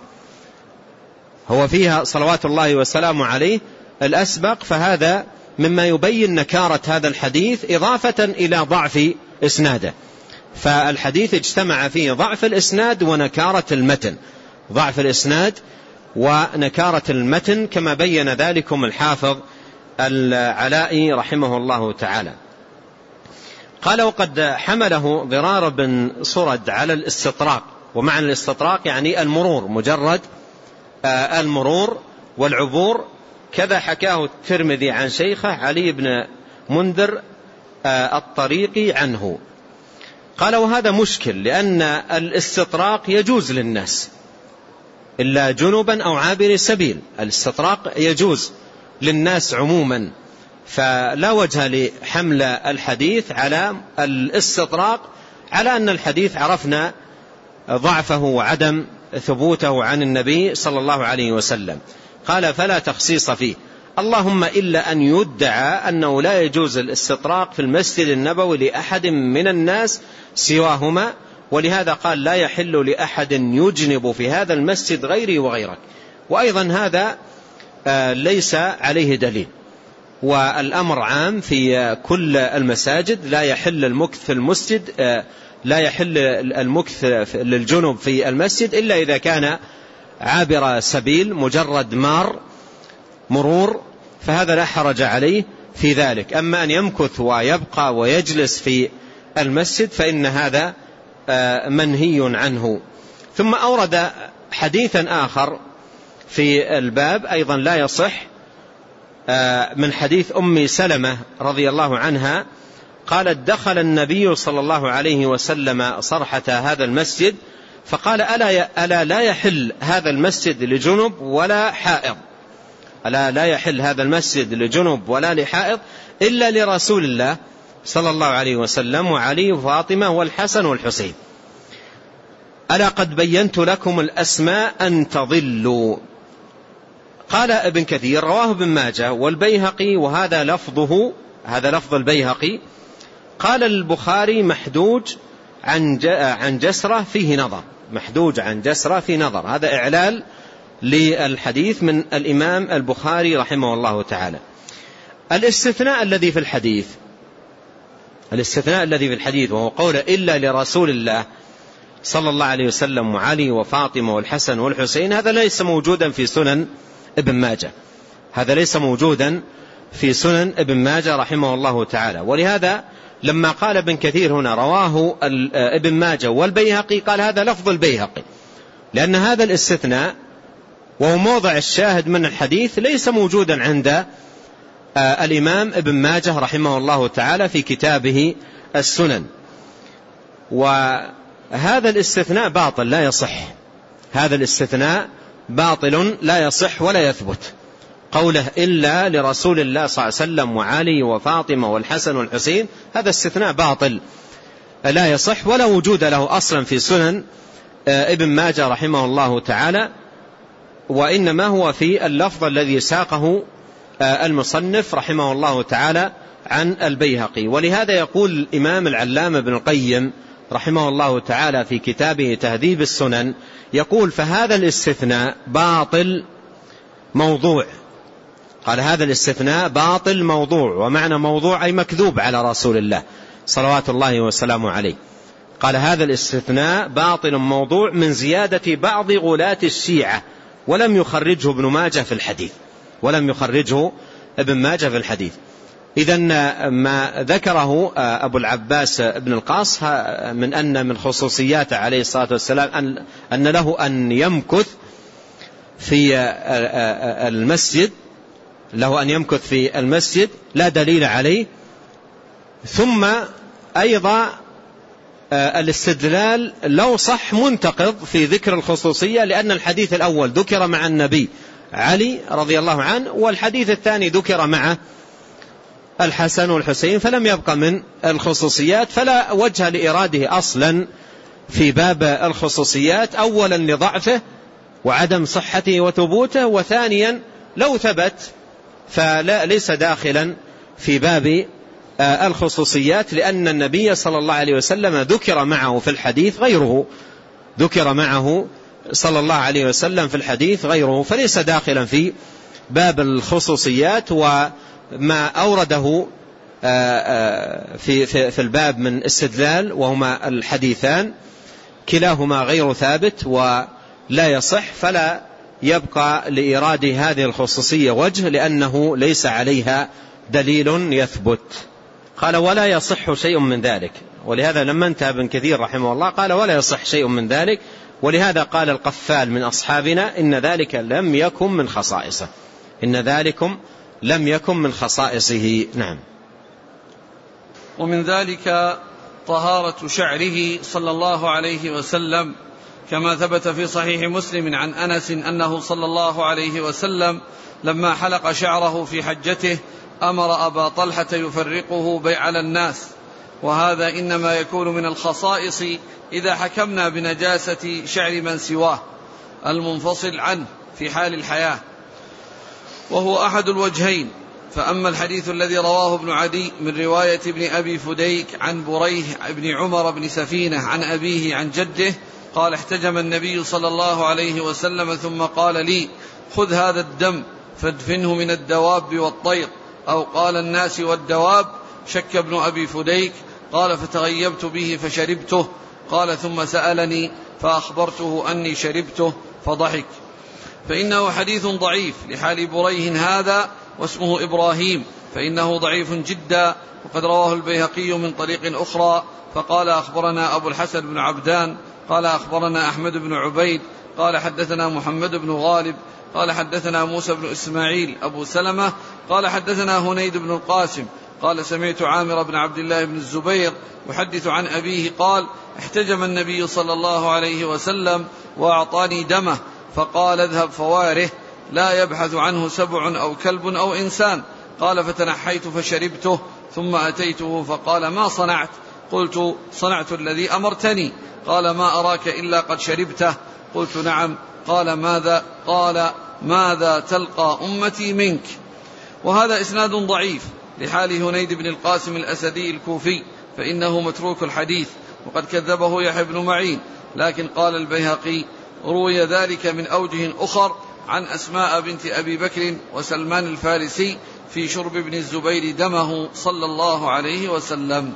هو فيها صلوات الله وسلامه عليه الأسبق. فهذا مما يبين نكارة هذا الحديث إضافة إلى ضعف إسناده. فالحديث اجتمع فيه ضعف الإسناد ونكارة المتن، ضعف الإسناد ونكارة المتن كما بين ذلكم الحافظ العلائي رحمه الله تعالى. قال وقد حمله ضرار بن صرد على الاستطراق. ومعنى الاستطراق يعني المرور، مجرد المرور والعبور. كذا حكاه الترمذي عن شيخه علي بن منذر الطريقي عنه. قال وهذا مشكل لأن الاستطراق يجوز للناس إلا جنبا أو عابر سبيل. الاستطراق يجوز للناس عموما، فلا وجه لحمل الحديث على الاستطراق، على أن الحديث عرفنا ضعفه وعدم ثبوته عن النبي صلى الله عليه وسلم. قال فلا تخصيص فيه، اللهم إلا أن يدعى أنه لا يجوز الاستطراق في المسجد النبوي لأحد من الناس سواهما. ولهذا قال لا يحل لأحد يجنب في هذا المسجد غيري وغيرك. وأيضا هذا ليس عليه دليل، والأمر عام في كل المساجد. لا يحل المكث في المسجد، لا يحل المكث للجنب في المسجد إلا إذا كان عابر سبيل، مجرد مار مرور، فهذا لا حرج عليه في ذلك. أما أن يمكث ويبقى ويجلس في المسجد فإن هذا منهي عنه. ثم أورد حديثا آخر في الباب أيضا لا يصح، من حديث أم سلمة رضي الله عنها قالت: دخل النبي صلى الله عليه وسلم صرحة هذا المسجد فقال: ألا, ألا لا يحل هذا المسجد لجنب ولا حائض، ألا لا يحل هذا المسجد لجنب ولا لحائض إلا لرسول الله صلى الله عليه وسلم وعلي وفاطمة والحسن والحسين، ألا قد بينت لكم الأسماء أن تضلوا. قال ابن كثير: رواه ابن ماجه والبيهقي وهذا لفظه، هذا لفظ البيهقي. قال البخاري: محدوج عن عن جسرة فيه نظر، محدوج عن جسرة فيه نظر. هذا إعلال للحديث من الإمام البخاري رحمه الله تعالى. الاستثناء الذي في الحديث، الاستثناء الذي في الحديث وهو قول إلا لرسول الله صلى الله عليه وسلم وعلي وفاطمة والحسن والحسين، هذا ليس موجودا في سنن ابن ماجه، هذا ليس موجودا في سنن ابن ماجه رحمه الله تعالى. ولهذا لما قال ابن كثير هنا رواه ابن ماجه والبيهقي قال هذا لفظ البيهقي، لأن هذا الاستثناء وهو موضع الشاهد من الحديث ليس موجودا عند الإمام ابن ماجه رحمه الله تعالى في كتابه السنن. وهذا الاستثناء باطل لا يصح، هذا الاستثناء باطل لا يصح ولا يثبت. قوله إلا لرسول الله صلى الله عليه وسلم وعلي وفاطمة والحسن والحسين، هذا استثناء باطل لا يصح ولا وجود له أصلا في سنن ابن ماجه رحمه الله تعالى، وإنما هو في اللفظ الذي ساقه المصنف رحمه الله تعالى عن البيهقي. ولهذا يقول الإمام العلامة ابن القيم رحمه الله تعالى في كتابه تهذيب السنن، يقول: فهذا الاستثناء باطل موضوع. قال: هذا الاستثناء باطل موضوع، ومعنى موضوع أي مكذوب على رسول الله صلوات الله وسلامه عليه. قال: هذا الاستثناء باطل موضوع من زيادة بعض غلاة الشيعة، ولم يخرجه ابن ماجه في الحديث، ولم يخرجه ابن ماجه في الحديث. إذن ما ذكره أبو العباس ابن القاص من أن من خصوصيات عليه الصلاة والسلام أن, أن له أن يمكث في المسجد، له أن يمكث في المسجد لا دليل عليه. ثم أيضا الاستدلال لو صح منتقض في ذكر الخصوصية، لأن الحديث الأول ذكر مع النبي علي رضي الله عنه، والحديث الثاني ذكر مع الحسن والحسين، فلم يبقى من الخصوصيات، فلا وجه لإراده أصلا في باب الخصوصيات، أولا لضعفه وعدم صحته وثبوته، وثانيا لو ثبت فليس داخلا في باب الخصوصيات، لأن النبي صلى الله عليه وسلم ذكر معه في الحديث غيره، ذكر معه صلى الله عليه وسلم في الحديث غيره، فليس داخلا في باب الخصوصيات. وما أورده في في الباب من استدلال وهما الحديثان كلاهما غير ثابت ولا يصح، فلا يبقى لإيراد هذه الخصوصية وجه، لأنه ليس عليها دليل يثبت. قال: ولا يصح شيء من ذلك. ولهذا لما انتهى ابن كثير رحمه الله قال: ولا يصح شيء من ذلك. ولهذا قال القفال من أصحابنا: إن ذلك لم يكن من خصائصه، إن ذلكم لم يكن من خصائصه. نعم. ومن ذلك طهارة شعره صلى الله عليه وسلم، كما ثبت في صحيح مسلم عن أنس أنه صلى الله عليه وسلم لما حلق شعره في حجته أمر أبا طلحة يفرقه على الناس، وهذا إنما يكون من الخصائص إذا حكمنا بنجاسة شعر من سواه المنفصل عنه في حال الحياة، وهو أحد الوجهين. فأما الحديث الذي رواه ابن عدي من رواية ابن أبي فديك عن بريه ابن عمر بن سفينة عن أبيه عن جده قال: احتجم النبي صلى الله عليه وسلم ثم قال لي: خذ هذا الدم فادفنه من الدواب والطير، أو قال الناس والدواب، شك ابن أبي فديك، قال: فتغيبت به فشربته، قال: ثم سألني فأخبرته أني شربته فضحك. فإنه حديث ضعيف لحال بريه هذا، واسمه إبراهيم، فإنه ضعيف جدا. وقد رواه البيهقي من طريق أخرى فقال أخبرنا أبو الحسن بن عبدان قال أخبرنا أحمد بن عبيد قال حدثنا محمد بن غالب قال حدثنا موسى بن إسماعيل أبو سلمة قال حدثنا هنيد بن القاسم قال سمعت عامر بن عبد الله بن الزبير يحدث عن أبيه قال احتجم النبي صلى الله عليه وسلم وأعطاني دمه فقال اذهب فواره لا يبحث عنه سبع أو كلب أو إنسان. قال فتنحيت فشربته ثم أتيته فقال ما صنعت؟ قلت صنعت الذي أمرتني. قال ما أراك إلا قد شربته. قلت نعم. قال ماذا؟ قال ماذا تلقى أمتي منك؟ وهذا إسناد ضعيف لحال هنيد بن القاسم الأسدي الكوفي فإنه متروك الحديث وقد كذبه يحيى بن معين. لكن قال البيهقي روي ذلك من أوجه أخر عن أسماء بنت أبي بكر وسلمان الفارسي في شرب ابن الزبير دمه صلى الله عليه وسلم.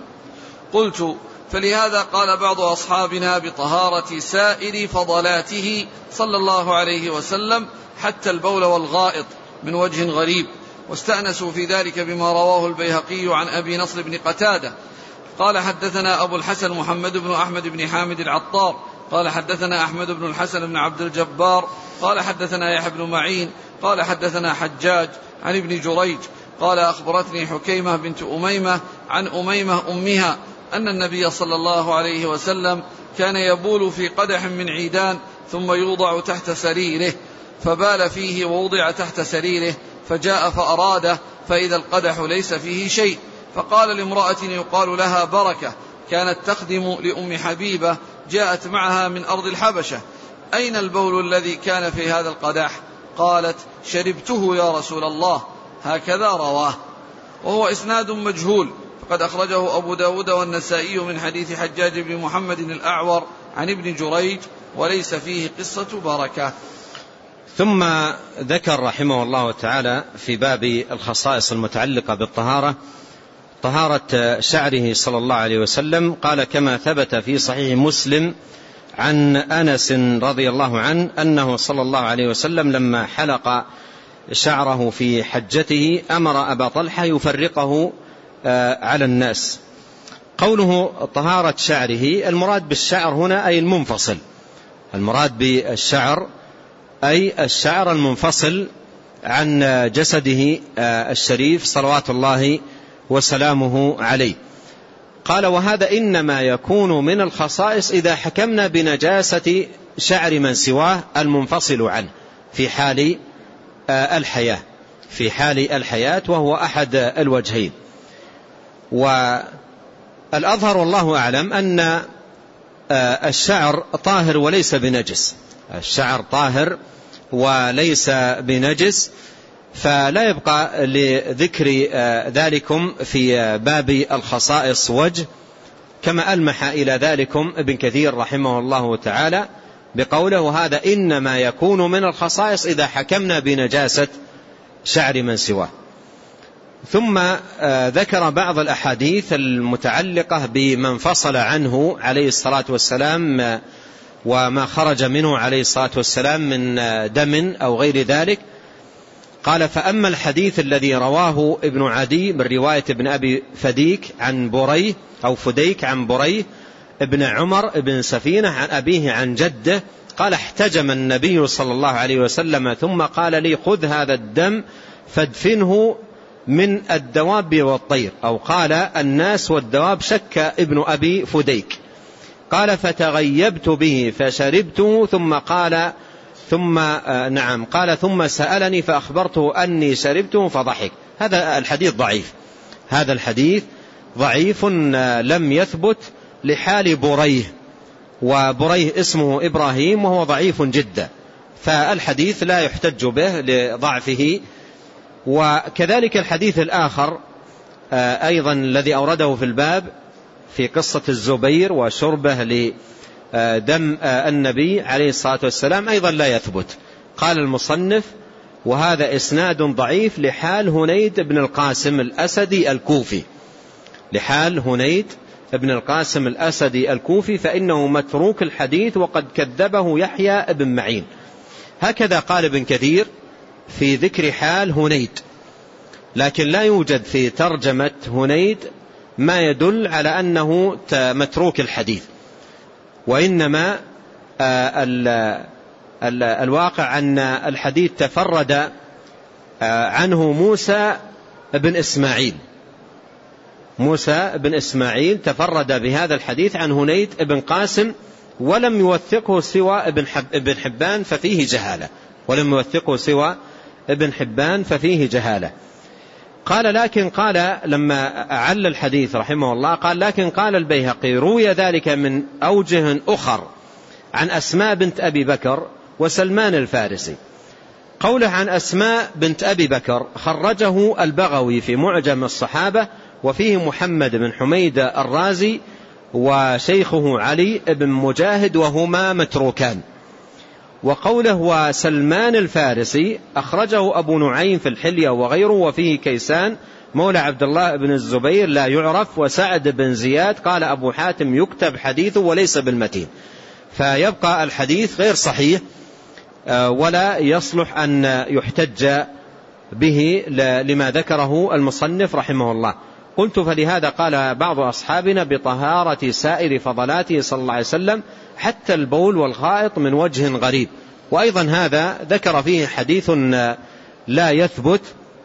قلت فلهذا قال بعض أصحابنا بطهارة سائر فضلاته صلى الله عليه وسلم حتى البول والغائط من وجه غريب، واستأنسوا في ذلك بما رواه البيهقي عن أبي نصر بن قتادة قال حدثنا أبو الحسن محمد بن أحمد بن حامد العطار قال حدثنا أحمد بن الحسن بن عبد الجبار قال حدثنا يحيى بن معين قال حدثنا حجاج عن ابن جريج قال أخبرتني حكيمة بنت أميمة عن أميمة أمها أن النبي صلى الله عليه وسلم كان يبول في قدح من عيدان ثم يوضع تحت سريره، فبال فيه ووضع تحت سريره، فجاء فأراده فإذا القدح ليس فيه شيء، فقال لامرأة يقال لها بركة كانت تخدم لأم حبيبة جاءت معها من أرض الحبشة: أين البول الذي كان في هذا القدح؟ قالت: شربته يا رسول الله. هكذا رواه، وهو إسناد مجهول، فقد أخرجه أبو داود والنسائي من حديث حجاج بن محمد الأعور عن ابن جريج وليس فيه قصة بركة. ثم ذكر رحمه الله تعالى في باب الخصائص المتعلقة بالطهارة طهارة شعره صلى الله عليه وسلم. قال: كما ثبت في صحيح مسلم عن أنس رضي الله عنه أنه صلى الله عليه وسلم لما حلق شعره في حجته أمر أبا طلحة يفرقه على الناس. قوله طهارة شعره، المراد بالشعر هنا أي المنفصل، المراد بالشعر أي الشعر المنفصل عن جسده الشريف صلوات الله وسلامه عليه. قال: وهذا إنما يكون من الخصائص إذا حكمنا بنجاسة شعر من سواه المنفصل عنه في حال الحياة في حال الحياة وهو أحد الوجهين. والأظهر والله أعلم أن الشعر طاهر وليس بنجس، الشعر طاهر وليس بنجس، فلا يبقى لذكر ذلكم في باب الخصائص وجه، كما ألمح إلى ذلكم ابن كثير رحمه الله تعالى بقوله: هذا إنما يكون من الخصائص إذا حكمنا بنجاسة شعر من سواه. ثم ذكر بعض الأحاديث المتعلقة بمن فصل عنه عليه الصلاة والسلام وما خرج منه عليه الصلاة والسلام من دم أو غير ذلك. قال: فأما الحديث الذي رواه ابن عدي من رواية ابن أبي فديك عن بريه أو فديك عن بريه ابن عمر ابن سفينة عن أبيه عن جده قال: احتجم النبي صلى الله عليه وسلم ثم قال لي: خذ هذا الدم فادفنه من الدواب والطير، أو قال الناس والدواب، شك ابن أبي فديك. قال: فتغيبت به فشربته ثم قال ثم نعم قال ثم سألني فأخبرته أني شربته فضحك. هذا الحديث ضعيف، هذا الحديث ضعيف لم يثبت لحال بريه، وبريه اسمه إبراهيم وهو ضعيف جدا، فالحديث لا يحتج به لضعفه. وكذلك الحديث الآخر أيضا الذي أورده في الباب في قصة الزبير وشربه لدم النبي عليه الصلاة والسلام أيضا لا يثبت. قال المصنف: وهذا إسناد ضعيف لحال هنيد بن القاسم الأسدي الكوفي، لحال هنيد بن القاسم الأسدي الكوفي، فإنه متروك الحديث وقد كذبه يحيى بن معين. هكذا قال ابن كثير في ذكر حال هنيد. لكن لا يوجد في ترجمة هنيد ما يدل على أنه متروك الحديث، وإنما ال ال الواقع أن الحديث تفرد عنه موسى بن إسماعيل موسى بن إسماعيل تفرد بهذا الحديث عن هنيد بن قاسم، ولم يوثقه سوى ابن, حب ابن حبان ففيه جهالة ولم يوثقه سوى ابن حبان ففيه جهالة. قال لكن قال لما أعل الحديث رحمه الله قال لكن قال البيهقي روي ذلك من أوجه أخر عن أسماء بنت أبي بكر وسلمان الفارسي. قوله عن أسماء بنت أبي بكر خرجه البغوي في معجم الصحابة، وفيه محمد بن حميد الرازي وشيخه علي بن مجاهد وهما متروكان. وقوله وسلمان الفارسي أخرجه أبو نعيم في الحلية وغيره، وفيه كيسان مولى عبد الله بن الزبير لا يعرف، وسعد بن زياد قال أبو حاتم يكتب حديثه وليس بالمتين، فيبقى الحديث غير صحيح ولا يصلح أن يحتج به لما ذكره المصنف رحمه الله. قلت فلهذا قال بعض أصحابنا بطهارة سائر فضلاته صلى الله عليه وسلم حتى البول والغائط من وجه غريب. وأيضا هذا ذكر فيه حديث لا يثبت،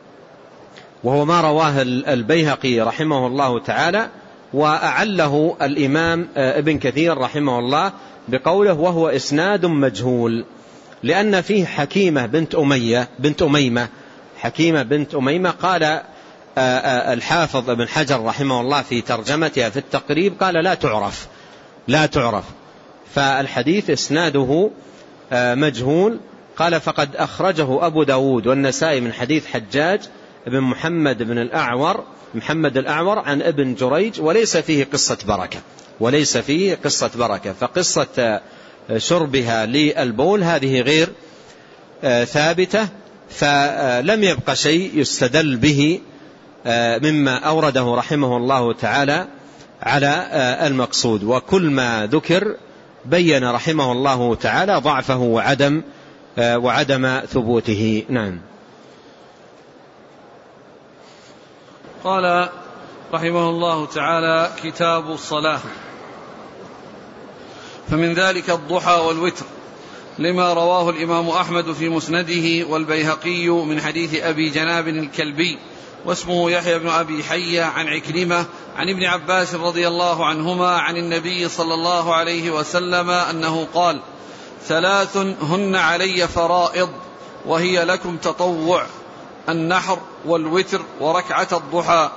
وهو ما رواه البيهقي رحمه الله تعالى، وأعله الإمام ابن كثير رحمه الله بقوله وهو إسناد مجهول، لأن فيه حكيمة بنت أمية بنت أميمة حكيمة بنت أميمة قال الحافظ ابن حجر رحمه الله في ترجمتها في التقريب قال لا تعرف لا تعرف فالحديث إسناده مجهول. قال فقد أخرجه أبو داود والنسائي من حديث حجاج بن محمد بن الأعور محمد الأعور عن ابن جريج، وليس فيه قصة بركة وليس فيه قصة بركة فقصة شربها للبول هذه غير ثابتة، فلم يبقى شيء يستدل به مما أورده رحمه الله تعالى على المقصود، وكل ما ذكر بين رحمه الله تعالى ضعفه وعدم وعدم ثبوته. نعم. قال رحمه الله تعالى كتاب الصلاة. فمن ذلك الضحى والوتر لما رواه الإمام أحمد في مسنده والبيهقي من حديث أبي جناب الكلبي واسمه يحيى بن أبي حية عن عكرمة عن ابن عباس رضي الله عنهما عن النبي صلى الله عليه وسلم أنه قال ثلاث هن علي فرائض وهي لكم تطوع: النحر والوتر وركعة الضحى.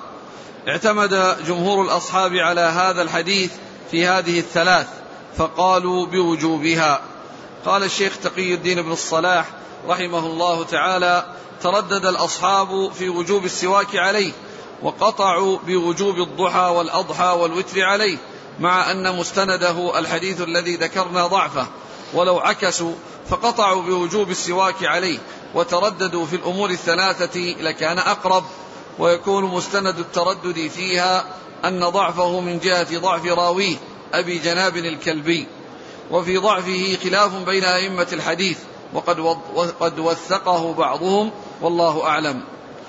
اعتمد جمهور الأصحاب على هذا الحديث في هذه الثلاث فقالوا بوجوبها. قال الشيخ تقي الدين بن الصلاح رحمه الله تعالى تردد الأصحاب في وجوب السواك عليه، وقطعوا بوجوب الضحى والأضحى والوتر عليه، مع أن مستنده الحديث الذي ذكرنا ضعفه، ولو عكسوا فقطعوا بوجوب السواك عليه وترددوا في الأمور الثلاثة لكان أقرب، ويكون مستند التردد فيها أن ضعفه من جهة ضعف راويه أبي جناب الكلبي، وفي ضعفه خلاف بين أئمة الحديث وقد وقد وثقه بعضهم والله أعلم.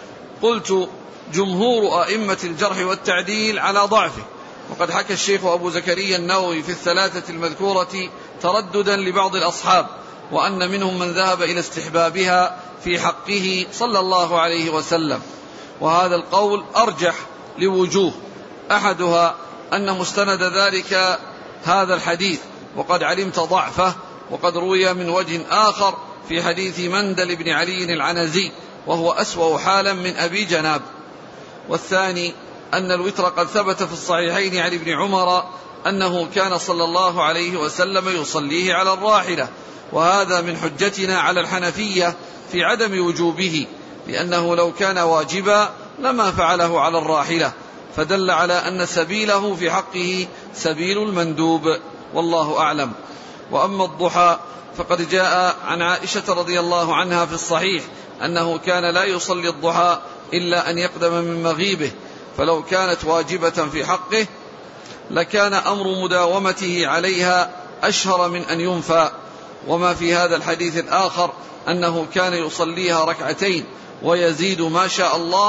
قلت جمهور أئمة الجرح والتعديل على ضعفه، وقد حكى الشيخ أبو زكريا النووي في الثلاثة المذكورة ترددا لبعض الأصحاب، وأن منهم من ذهب إلى استحبابها في حقه صلى الله عليه وسلم، وهذا القول أرجح لوجوه: أحدها أن مستند ذلك هذا الحديث وقد علمت ضعفه، وقد روي من وجه آخر في حديث مندل بن علي العنزي وهو أسوأ حالا من أبي جناب. والثاني أن الوتر قد ثبت في الصحيحين عن ابن عمر أنه كان صلى الله عليه وسلم يصليه على الراحلة، وهذا من حجتنا على الحنفية في عدم وجوبه، لأنه لو كان واجبا لما فعله على الراحلة، فدل على أن سبيله في حقه سبيل المندوب والله أعلم. وأما الضحى فقد جاء عن عائشة رضي الله عنها في الصحيح أنه كان لا يصلي الضحى إلا أن يقدم من مغيبه، فلو كانت واجبة في حقه لكان أمر مداومته عليها أشهر من أن ينفى. وما في هذا الحديث الآخر أنه كان يصليها ركعتين ويزيد ما شاء الله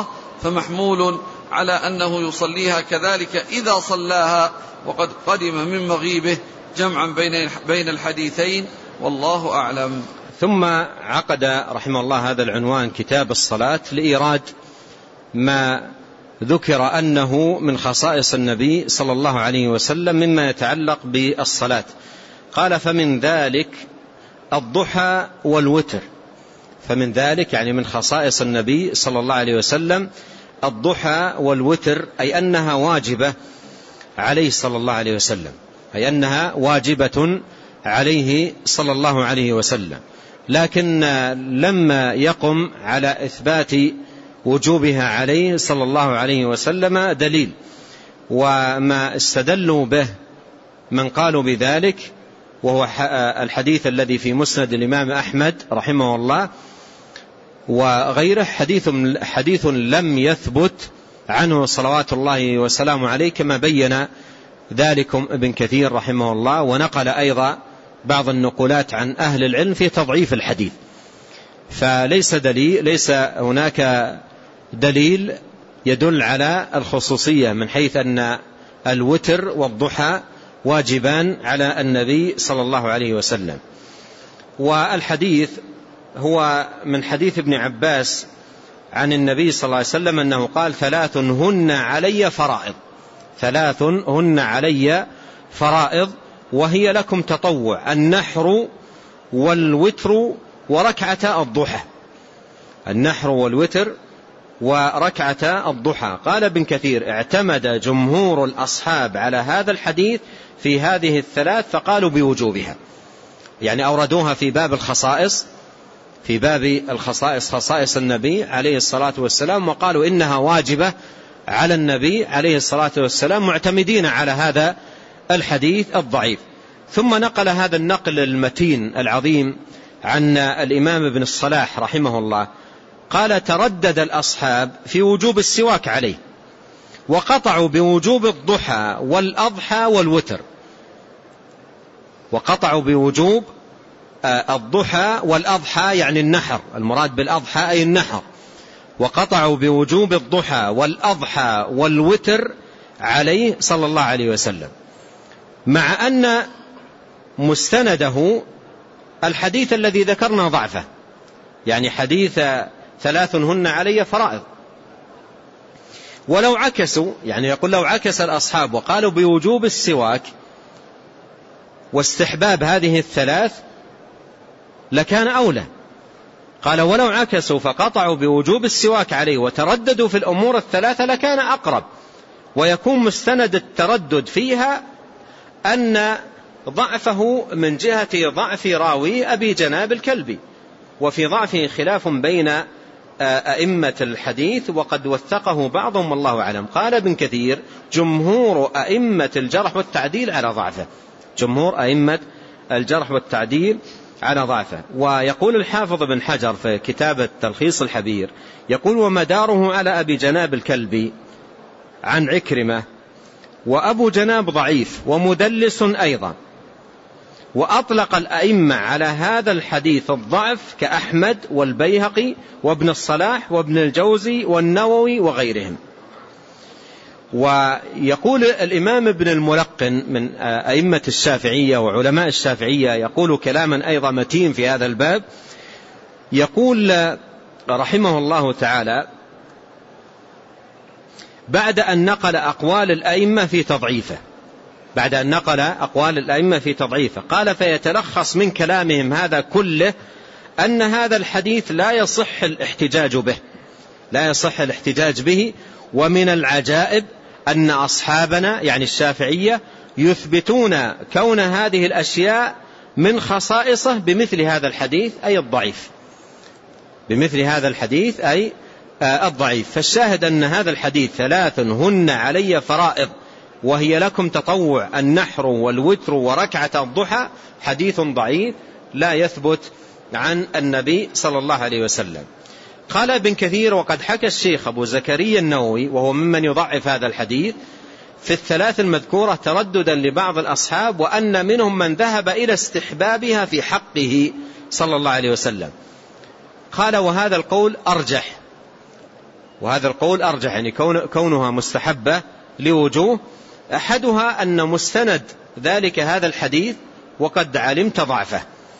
فمحمول على أنه يصليها كذلك إذا صلاها وقد قدم من مغيبه، جمعا بين الحديثين، والله أعلم. ثم عقد رحمه الله هذا العنوان كتاب الصلاة لإيراد ما ذكر أنه من خصائص النبي صلى الله عليه وسلم مما يتعلق بالصلاة. قال: فمن ذلك الضحى والوتر. فمن ذلك يعني من خصائص النبي صلى الله عليه وسلم الضحى والوتر، أي أنها واجبة عليه صلى الله عليه وسلم، أي أنها واجبة عليه صلى الله عليه وسلم، لكن لما يقم على إثبات وجوبها عليه صلى الله عليه وسلم دليل. وما استدلوا به من قالوا بذلك وهو الحديث الذي في مسند الإمام أحمد رحمه الله وغيره، حديث حديث لم يثبت عنه صلوات الله وسلامه عليه، كما بين ذلكم ابن كثير رحمه الله، ونقل أيضا بعض النقولات عن أهل العلم في تضعيف الحديث. فليس دليل ليس هناك دليل يدل على الخصوصية من حيث أن الوتر والضحى واجبان على النبي صلى الله عليه وسلم. والحديث هو من حديث ابن عباس عن النبي صلى الله عليه وسلم أنه قال: ثلاث هن علي فرائض، ثلاث هن علي فرائض وهي لكم تطوع: النحر والوتر وركعة الضحى. النحر والوتر وركعة الضحى. قال ابن كثير: اعتمد جمهور الأصحاب على هذا الحديث في هذه الثلاث فقالوا بوجوبها، يعني أوردوها في باب الخصائص، في باب الخصائص خصائص النبي عليه الصلاة والسلام، وقالوا إنها واجبة على النبي عليه الصلاة والسلام، معتمدين على هذا الحديث الضعيف. ثم نقل هذا النقل المتين العظيم عن الإمام ابن الصلاح رحمه الله، قال: تردد الأصحاب في وجوب السواك عليه، وقطعوا بوجوب الضحى والأضحى والوتر، وقطعوا بوجوب الضحى والأضحى يعني النحر، المراد بالأضحى أي النحر، وقطعوا بوجوب الضحى والأضحى والوتر عليه صلى الله عليه وسلم، مع أن مستنده الحديث الذي ذكرنا ضعفه، يعني حديث ثلاث هن علي فرائض. ولو عكسوا، يعني يقول لو عكس الأصحاب وقالوا بوجوب السواك واستحباب هذه الثلاث لكان أولى. قال: ولو عكسوا فقطعوا بوجوب السواك عليه وترددوا في الأمور الثلاثة لكان أقرب، ويكون مستند التردد فيها أن ضعفه من جهة ضعف راوي أبي جناب الكلبي، وفي ضعفه خلاف بين أئمة الحديث وقد وثقه بعضهم والله أعلم. قال ابن كثير: جمهور أئمة الجرح والتعديل على ضعفه، جمهور أئمة الجرح والتعديل على ضعفه. ويقول الحافظ بن حجر في كتاب التلخيص الحبير، يقول: ومداره على أبي جناب الكلبي عن عكرمة، وأبو جناب ضعيف ومدلس أيضا. وأطلق الأئمة على هذا الحديث الضعف كأحمد والبيهقي وابن الصلاح وابن الجوزي والنووي وغيرهم. ويقول الإمام ابن الملقن من أئمة الشافعية وعلماء الشافعية، يقول كلاما أيضا متين في هذا الباب، يقول رحمه الله تعالى بعد أن نقل أقوال الأئمة في تضعيفه، بعد أن نقل أقوال الأئمة في تضعيفه قال: فيتلخص من كلامهم هذا كله أن هذا الحديث لا يصح الاحتجاج به، لا يصح الاحتجاج به. ومن العجائب أن أصحابنا يعني الشافعية يثبتون كون هذه الأشياء من خصائصه بمثل هذا الحديث أي الضعيف، بمثل هذا الحديث أي الضعيف. فالشاهد أن هذا الحديث ثلاث هن علي فرائض وهي لكم تطوع: النحر والوتر وركعة الضحى، حديث ضعيف لا يثبت عن النبي صلى الله عليه وسلم. قال ابن كثير: وقد حكى الشيخ أبو زكريا النووي وهو ممن يضعف هذا الحديث في الثلاث المذكورة ترددا لبعض الأصحاب، وأن منهم من ذهب إلى استحبابها في حقه صلى الله عليه وسلم. قال: وهذا القول أرجح، وهذا القول أرجح، يعني كونها مستحبة لوجوه. أحدها أن مستند ذلك هذا الحديث وقد علمت ضعفه،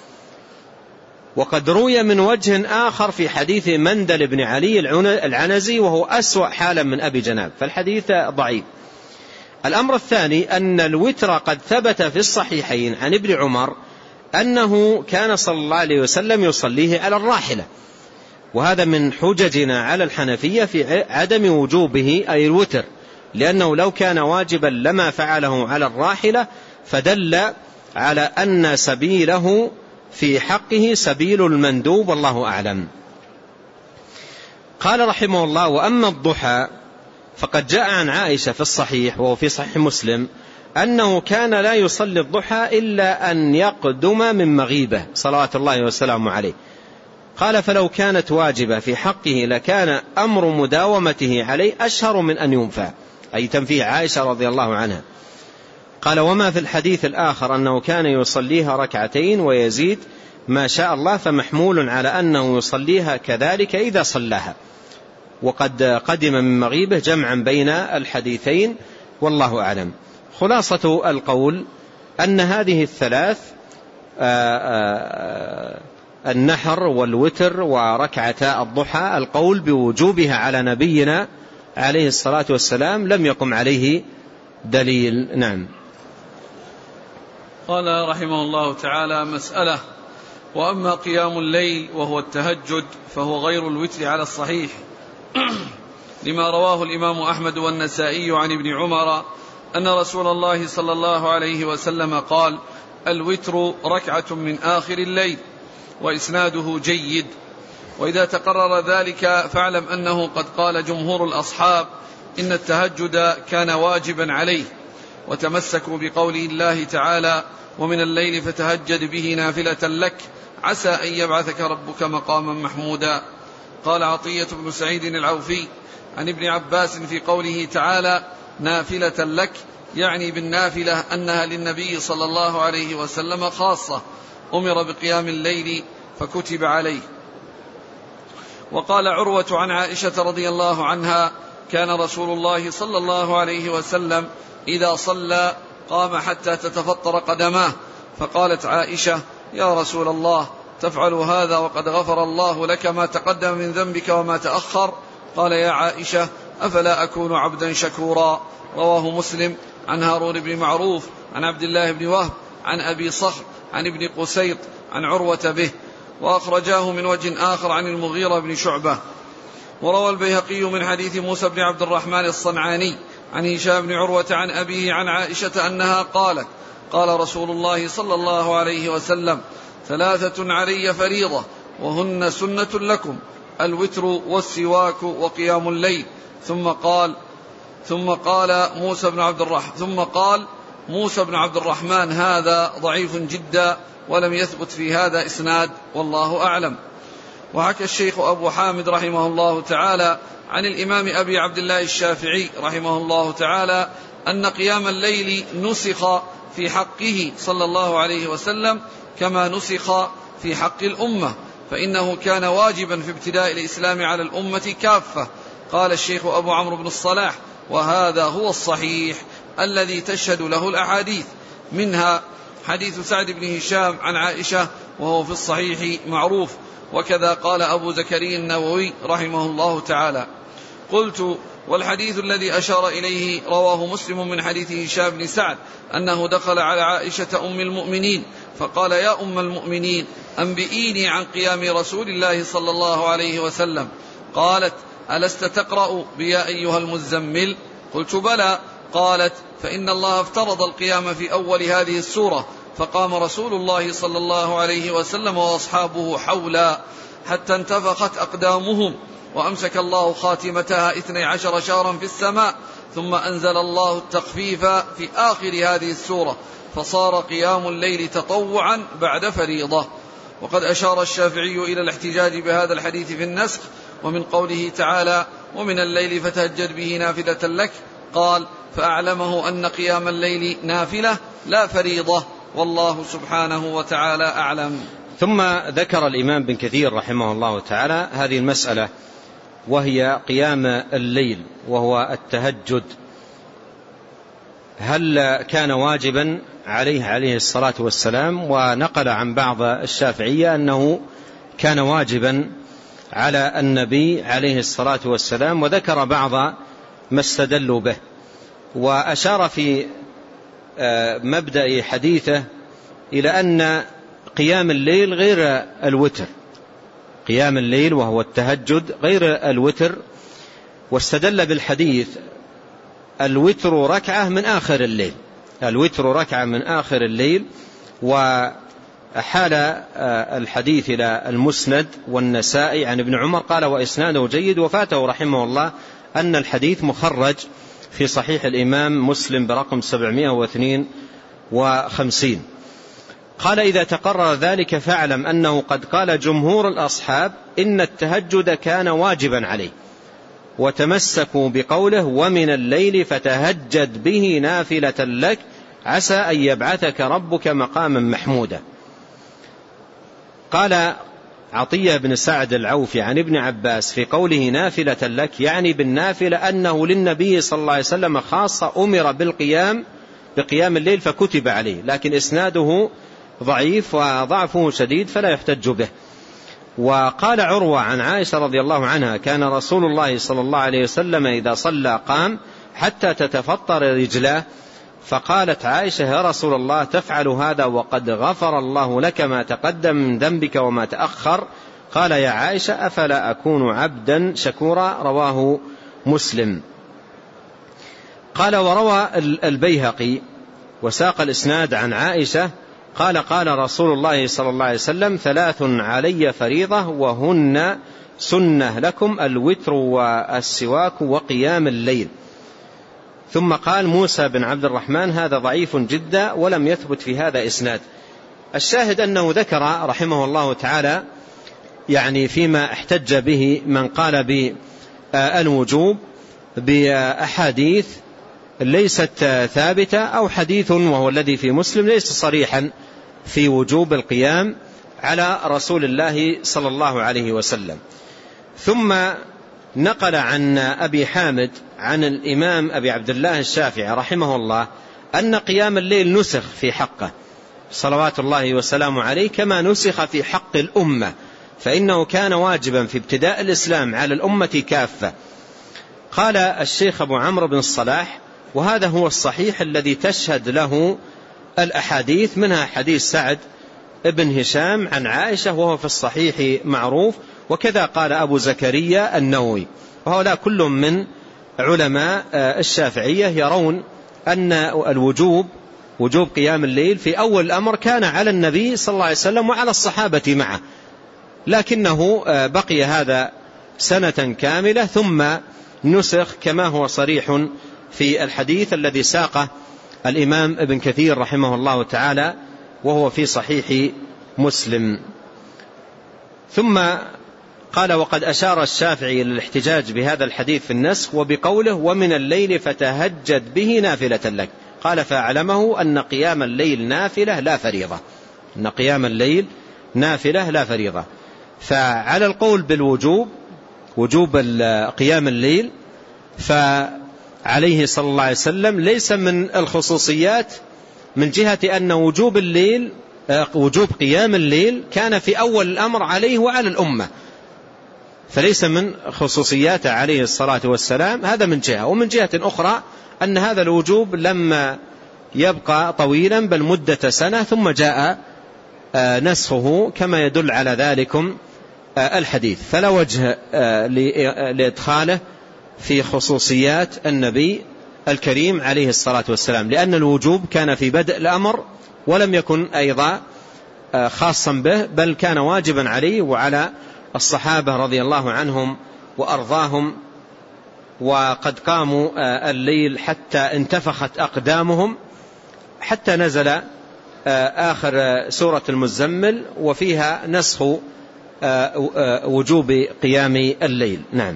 وقد روي من وجه آخر في حديث مندل بن علي العنزي وهو أسوأ حالا من أبي جناب، فالحديث ضعيف. الأمر الثاني أن الوتر قد ثبت في الصحيحين عن ابن عمر أنه كان صلى الله عليه وسلم يصليه على الراحلة، وهذا من حججنا على الحنفية في عدم وجوبه أي الوتر، لأنه لو كان واجبا لما فعله على الراحلة، فدل على أن سبيله في حقه سبيل المندوب والله أعلم. قال رحمه الله: وأما الضحى فقد جاء عن عائشة في الصحيح وهو في صحيح مسلم أنه كان لا يصلي الضحى إلا أن يقدم من مغيبة صلوات الله وسلامه عليه. قال: فلو كانت واجبة في حقه لكان أمر مداومته عليه أشهر من أن ينفع، أي تنفيه عائشة رضي الله عنها. قال: وما في الحديث الآخر أنه كان يصليها ركعتين ويزيد ما شاء الله، فمحمول على أنه يصليها كذلك إذا صلاها، وقد قدم من مغيبه جمعا بين الحديثين والله أعلم. خلاصة القول أن هذه الثلاث آآ آآ النحر والوتر وركعتا الضحى القول بوجوبها على نبينا عليه الصلاة والسلام لم يقم عليه دليل. نعم. قال رحمه الله تعالى: مسألة: وأما قيام الليل وهو التهجد فهو غير الوتر على الصحيح، لما رواه الإمام أحمد والنسائي عن ابن عمر أن رسول الله صلى الله عليه وسلم قال: الوتر ركعة من آخر الليل، وإسناده جيد. وإذا تقرر ذلك فاعلم أنه قد قال جمهور الأصحاب إن التهجد كان واجبا عليه، وتمسكوا بقول الله تعالى: ومن الليل فتهجد به نافلة لك عسى أن يبعثك ربك مقاما محمودا. قال عطية بن سعيد العوفي عن ابن عباس في قوله تعالى نافلة لك يعني بالنافلة أنها للنبي صلى الله عليه وسلم خاصة، أمر بقيام الليل فكتب عليه. وقال عروة عن عائشة رضي الله عنها: كان رسول الله صلى الله عليه وسلم إذا صلى قام حتى تتفطر قدماه، فقالت عائشة: يا رسول الله تفعل هذا وقد غفر الله لك ما تقدم من ذنبك وما تأخر؟ قال: يا عائشة أفلا أكون عبدا شكورا. رواه مسلم عن هارون بن معروف عن عبد الله بن وهب عن أبي صخر عن ابن قسيط عن عروة به، وأخرجاه من وجه آخر عن المغيرة بن شعبة. وروى البيهقي من حديث موسى بن عبد الرحمن الصنعاني عن هشام بن عروة عن أبيه عن عائشة أنها قالت: قال رسول الله صلى الله عليه وسلم: ثلاثة علي فريضة وهن سنة لكم: الوتر والسواك وقيام الليل. ثم قال ثم قال موسى بن عبد الرحمن ثم قال موسى بن عبد الرحمن هذا ضعيف جدا ولم يثبت في هذا إسناد، والله أعلم. وحكى الشيخ أبو حامد رحمه الله تعالى عن الإمام أبي عبد الله الشافعي رحمه الله تعالى أن قيام الليل نسخ في حقه صلى الله عليه وسلم كما نسخ في حق الأمة، فإنه كان واجبا في ابتداء الإسلام على الأمة كافة. قال الشيخ أبو عمرو بن الصلاح: وهذا هو الصحيح الذي تشهد له الأحاديث، منها حديث سعد بن هشام عن عائشة وهو في الصحيح معروف، وكذا قال أبو زكريا النووي رحمه الله تعالى. قلت: والحديث الذي أشار إليه رواه مسلم من حديث هشام بن سعد أنه دخل على عائشة أم المؤمنين فقال: يا أم المؤمنين أنبئيني عن قيام رسول الله صلى الله عليه وسلم. قالت: ألست تقرأ بيا أيها المزمل؟ قلت: بلى. قالت: فإن الله افترض القيام في أول هذه السورة، فقام رسول الله صلى الله عليه وسلم وأصحابه حولا حتى انتفخت أقدامهم، وأمسك الله خاتمتها اثني عشر شهرا في السماء، ثم أنزل الله التخفيف في آخر هذه السورة، فصار قيام الليل تطوعا بعد فريضة. وقد أشار الشافعي إلى الاحتجاج بهذا الحديث في النسخ، ومن قوله تعالى: ومن الليل فتهجد به نافلة لك، قال: فأعلمه أن قيام الليل نافلة لا فريضة، والله سبحانه وتعالى أعلم. ثم ذكر الإمام بن كثير رحمه الله تعالى هذه المسألة وهي قيام الليل وهو التهجد، هل كان واجبا عليه عليه الصلاة والسلام؟ ونقل عن بعض الشافعية أنه كان واجبا على النبي عليه الصلاة والسلام، وذكر بعض ما استدلوا به، وأشار في مبدأ حديثه إلى أن قيام الليل غير الوتر، قيام الليل وهو التهجد غير الوتر، واستدل بالحديث الوتر ركعة من آخر الليل، الوتر ركعة من آخر الليل. وحال الحديث إلى المسند والنسائي عن ابن عمر قال وإسناده جيد، وفاته رحمه الله أن الحديث مخرج في صحيح الإمام مسلم برقم سبعمائة واثنين وخمسين. قال إذا تقرر ذلك فاعلم أنه قد قال جمهور الأصحاب إن التهجد كان واجبا عليه، وتمسكوا بقوله ومن الليل فتهجد به نافلة لك عسى أن يبعثك ربك مقاما محمودا. قال عطية بن سعد العوفي عن ابن عباس في قوله نافلة لك يعني بالنافلة أنه للنبي صلى الله عليه وسلم خاصة أمر بالقيام بقيام الليل فكتب عليه، لكن إسناده ضعيف وضعفه شديد فلا يحتج به. وقال عروة عن عائشة رضي الله عنها كان رسول الله صلى الله عليه وسلم إذا صلى قام حتى تتفطر رجلاه، فقالت عائشة يا رسول الله تفعل هذا وقد غفر الله لك ما تقدم من ذنبك وما تأخر؟ قال يا عائشة أفلا أكون عبدا شكورا، رواه مسلم. قال وروى البيهقي وساق الإسناد عن عائشة قال قال رسول الله صلى الله عليه وسلم ثلاث علي فريضة وهن سنة لكم الوتر والسواك وقيام الليل. ثم قال موسى بن عبد الرحمن هذا ضعيف جدا ولم يثبت في هذا إسناد. الشاهد أنه ذكر رحمه الله تعالى يعني فيما احتج به من قال بالوجوب بأحاديث ليست ثابتة أو حديث وهو الذي في مسلم ليس صريحا في وجوب القيام على رسول الله صلى الله عليه وسلم. ثم نقل عن أبي حامد عن الإمام أبي عبد الله الشافعي رحمه الله أن قيام الليل نسخ في حقه صلوات الله وسلامه عليه كما نسخ في حق الأمة، فإنه كان واجبا في ابتداء الإسلام على الأمة كافة. قال الشيخ أبو عمرو بن الصلاح وهذا هو الصحيح الذي تشهد له الأحاديث، منها حديث سعد ابن هشام عن عائشة وهو في الصحيح معروف، وكذا قال أبو زكريا النووي، وهؤلاء كل من علماء الشافعية يرون أن الوجوب وجوب قيام الليل في أول الأمر كان على النبي صلى الله عليه وسلم وعلى الصحابة معه، لكنه بقي هذا سنة كاملة ثم نسخ كما هو صريح في الحديث الذي ساقه الإمام ابن كثير رحمه الله تعالى وهو في صحيح مسلم. ثم قال وقد أشار الشافعي للاحتجاج بهذا الحديث في النسخ وبقوله ومن الليل فتهجد به نافلة لك، قال فأعلمه أن قيام الليل نافلة لا فريضة، أن قيام الليل نافلة لا فريضة. فعلى القول بالوجوب وجوب قيام الليل فعليه صلى الله عليه وسلم ليس من الخصوصيات من جهة أن وجوب الليل وجوب قيام الليل كان في أول الأمر عليه وعلى الأمة، فليس من خصوصيات عليه الصلاة والسلام، هذا من جهة. ومن جهة أخرى أن هذا الوجوب لما يبقى طويلا بل مدة سنة ثم جاء نسخه كما يدل على ذلكم الحديث، فلا وجه لإدخاله في خصوصيات النبي الكريم عليه الصلاة والسلام، لأن الوجوب كان في بدء الأمر ولم يكن أيضا خاصا به، بل كان واجبا عليه وعلى الصحابة رضي الله عنهم وأرضاهم، وقد قاموا الليل حتى انتفخت أقدامهم حتى نزل آخر سورة المزمل وفيها نسخ وجوب قيام الليل. نعم.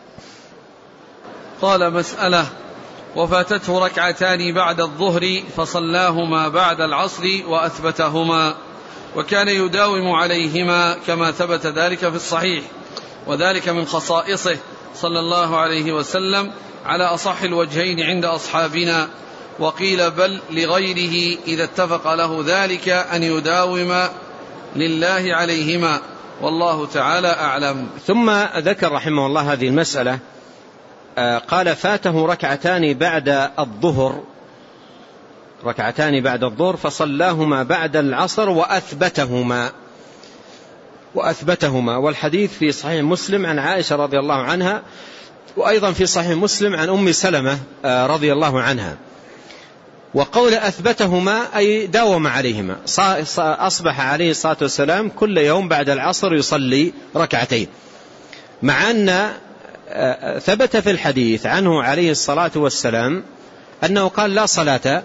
قال مسألة وفاتته ركعتان بعد الظهر فصلاهما بعد العصر وأثبتهما، وكان يداوم عليهما كما ثبت ذلك في الصحيح، وذلك من خصائصه صلى الله عليه وسلم على أصح الوجهين عند أصحابنا، وقيل بل لغيره إذا اتفق له ذلك أن يداوم لله عليهما، والله تعالى أعلم. ثم ذكر رحمه الله هذه المسألة، قال فاته ركعتان بعد الظهر ركعتان بعد الظهر فصلاهما بعد العصر وأثبتهما وأثبتهما والحديث في صحيح مسلم عن عائشة رضي الله عنها، وأيضا في صحيح مسلم عن أم سلمة رضي الله عنها. وقول أثبتهما أي داوم عليهما، أصبح عليه الصلاة والسلام كل يوم بعد العصر يصلي ركعتين، مع أن ثبت في الحديث عنه عليه الصلاة والسلام أنه قال لا صلاة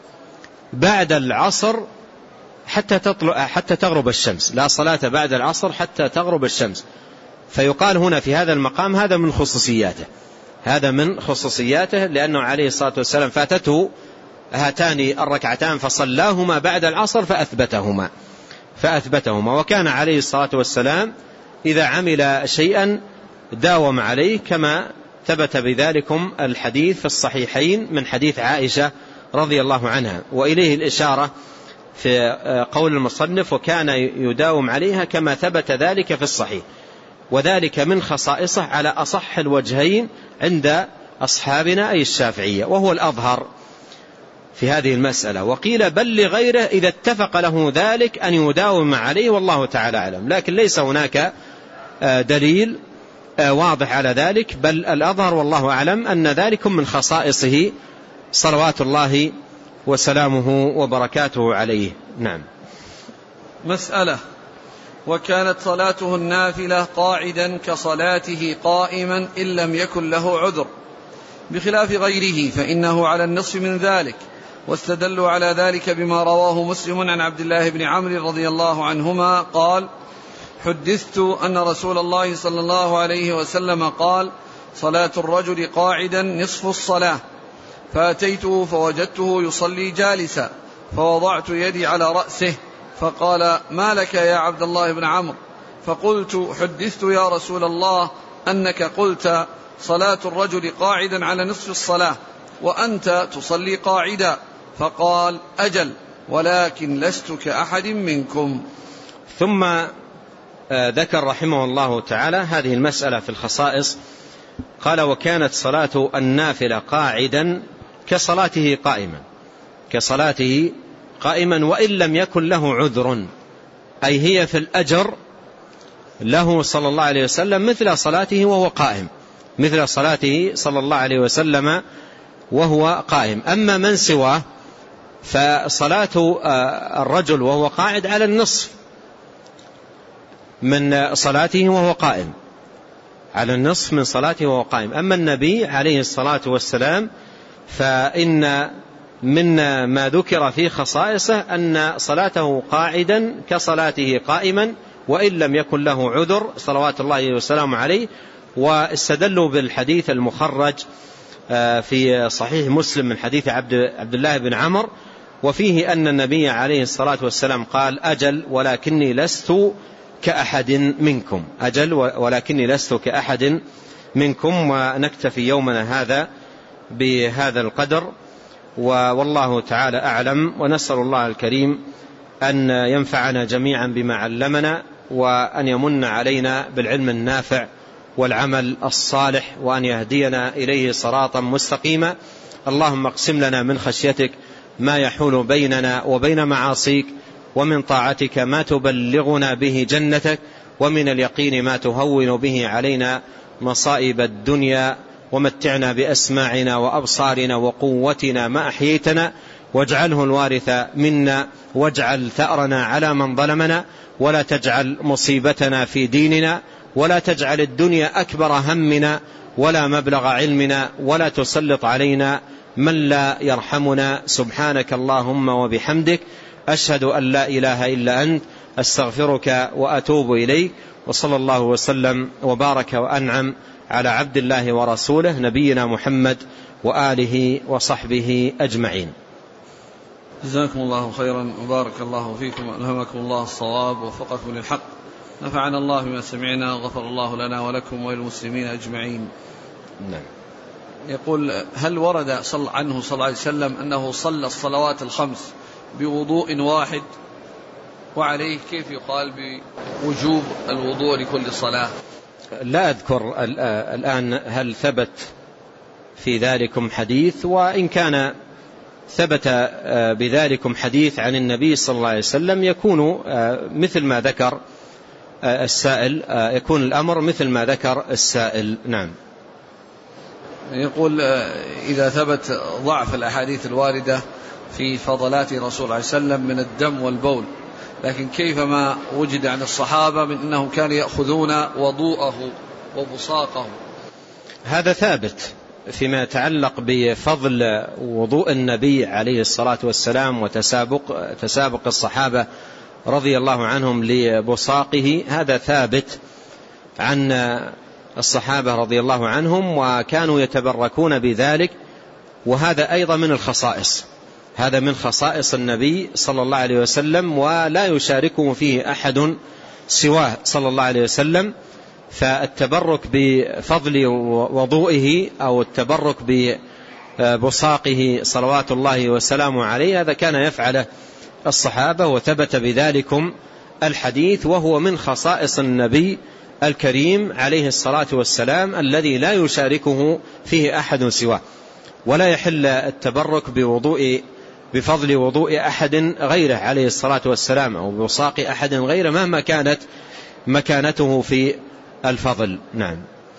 بعد العصر حتى تطلع حتى تغرب الشمس، لا صلاة بعد العصر حتى تغرب الشمس. فيقال هنا في هذا المقام هذا من خصوصياته هذا من خصوصياته لأنه عليه الصلاة والسلام فاتته هاتان الركعتان فصلاهما بعد العصر فأثبتهما فأثبتهما وكان عليه الصلاة والسلام إذا عمل شيئا داوم عليه، كما ثبت بذلكم الحديث في الصحيحين من حديث عائشة رضي الله عنها، وإليه الإشارة في قول المصنف وكان يداوم عليها كما ثبت ذلك في الصحيح، وذلك من خصائصه على أصح الوجهين عند أصحابنا أي الشافعية، وهو الأظهر في هذه المسألة. وقيل بل لغيره إذا اتفق له ذلك أن يداوم عليه، والله تعالى أعلم، لكن ليس هناك دليل واضح على ذلك، بل الأظهر والله أعلم أن ذلك من خصائصه صلوات الله وسلامه وبركاته عليه. نعم. مسألة: وكانت صلاته النافلة قاعدا كصلاته قائما إن لم يكن له عذر، بخلاف غيره فإنه على النصف من ذلك، واستدلوا على ذلك بما رواه مسلم عن عبد الله بن عمرو رضي الله عنهما قال: حدثت أن رسول الله صلى الله عليه وسلم قال: صلاة الرجل قاعدا نصف الصلاة، فأتيته فوجدته يصلي جالسا، فوضعت يدي على رأسه، فقال: ما لك يا عبد الله بن عمرو؟ فقلت: حدثت يا رسول الله أنك قلت صلاة الرجل قاعدا على نصف الصلاة وأنت تصلي قاعدا. فقال: أجل، ولكن لست كأحد منكم. ثم ذكر رحمه الله تعالى هذه المسألة في الخصائص، قال: وكانت صلاة النافلة قاعدا كصلاته قائما كصلاته قائما وإن لم يكن له عذر، أي هي في الأجر له صلى الله عليه وسلم مثل صلاته وهو قائم مثل صلاته صلى الله عليه وسلم وهو قائم. أما من سواه فصلاة الرجل وهو قاعد على النصف من صلاته وهو قائم على النصف من صلاته وهو قائم. أما النبي عليه الصلاة والسلام فإن من ما ذكر في خصائصه أن صلاته قاعدا كصلاته قائما وإن لم يكن له عذر صلوات الله وسلامه عليه. واستدلوا بالحديث المخرج في صحيح مسلم من حديث عبد الله بن عمرو، وفيه أن النبي عليه الصلاة والسلام قال: أجل ولكني لست كأحد منكم أجل ولكني لست كأحد منكم. ونكتفي يومنا هذا بهذا القدر، والله تعالى أعلم، ونسأل الله الكريم أن ينفعنا جميعا بما علمنا، وأن يمن علينا بالعلم النافع والعمل الصالح، وأن يهدينا إليه صراطا مستقيما. اللهم اقسم لنا من خشيتك ما يحول بيننا وبين معاصيك، ومن طاعتك ما تبلغنا به جنتك، ومن اليقين ما تهون به علينا مصائب الدنيا، ومتعنا بأسماعنا وأبصارنا وقوتنا ما أحييتنا، واجعله الوارث منا، واجعل ثأرنا على من ظلمنا، ولا تجعل مصيبتنا في ديننا، ولا تجعل الدنيا أكبر همنا ولا مبلغ علمنا، ولا تسلط علينا من لا يرحمنا. سبحانك اللهم وبحمدك، أشهد أن لا إله إلا أنت، أستغفرك وأتوب إليك. وصلى الله وسلم وبارك وأنعم على عبد الله ورسوله نبينا محمد وآله وصحبه أجمعين. جزاكم الله خيرا وبارك الله فيكم، ألهمكم الله الصواب ووفقكم للحق، نفعنا الله بما سمعنا، غفر الله لنا ولكم وللمسلمين أجمعين. نعم. يقول: هل ورد صل عنه صلى الله عليه وسلم أنه صلى الصلوات الخمس بوضوء واحد؟ وعليه كيف يقال بوجوب الوضوء لكل صلاة؟ لا أذكر الآن هل ثبت في ذلكم حديث، وإن كان ثبت بذلكم حديث عن النبي صلى الله عليه وسلم يكون مثل ما ذكر السائل، يكون الأمر مثل ما ذكر السائل. نعم. يقول: إذا ثبت ضعف الأحاديث الواردة في فضلات رسول الله صلى الله عليه وسلم من الدم والبول، لكن كيفما وجد عن الصحابة من أنهم كانوا يأخذون وضوءه وبصاقه؟ هذا ثابت فيما يتعلق بفضل وضوء النبي عليه الصلاة والسلام وتسابق تسابق الصحابة رضي الله عنهم لبصاقه. هذا ثابت عن الصحابة رضي الله عنهم، وكانوا يتبركون بذلك. وهذا أيضا من الخصائص، هذا من خصائص النبي صلى الله عليه وسلم، ولا يشاركه فيه أحد سواه صلى الله عليه وسلم. فالتبرك بفضل وضوئه أو التبرك ببصاقه صلوات الله وسلامه عليه، هذا كان يفعله الصحابة، وثبت بذلكم الحديث، وهو من خصائص النبي الكريم عليه الصلاة والسلام الذي لا يشاركه فيه أحد سواه. ولا يحل التبرك بوضوء بفضل وضوء أحد غيره عليه الصلاة والسلام أو بوصاق أحد غيره مهما كانت مكانته في الفضل. نعم.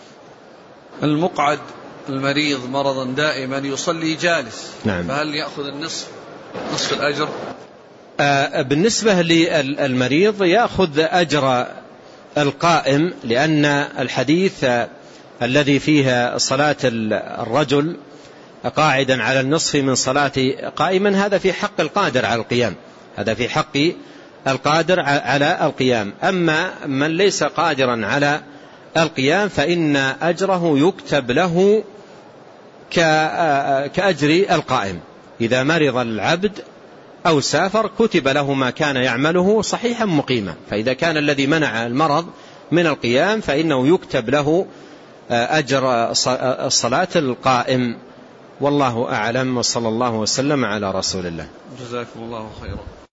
المقعد المريض مرضا دائما يصلي جالس، نعم. فهل يأخذ النصف نصف الأجر؟ آه بالنسبة للمريض يأخذ أجر القائم، لأن الحديث الذي فيه صلاة الرجل قاعدا على النصف من صلاة قائما هذا في حق القادر على القيام، هذا في حق القادر على القيام. أما من ليس قادرا على القيام فإن أجره يكتب له كأجر القائم. إذا مرض العبد أو سافر كتب له ما كان يعمله صحيحا مقيما. فإذا كان الذي منع المرض من القيام فإنه يكتب له أجر الصلاة القائم. والله أعلم، وصلى الله وسلم على رسول الله. جزاكم الله خيرا.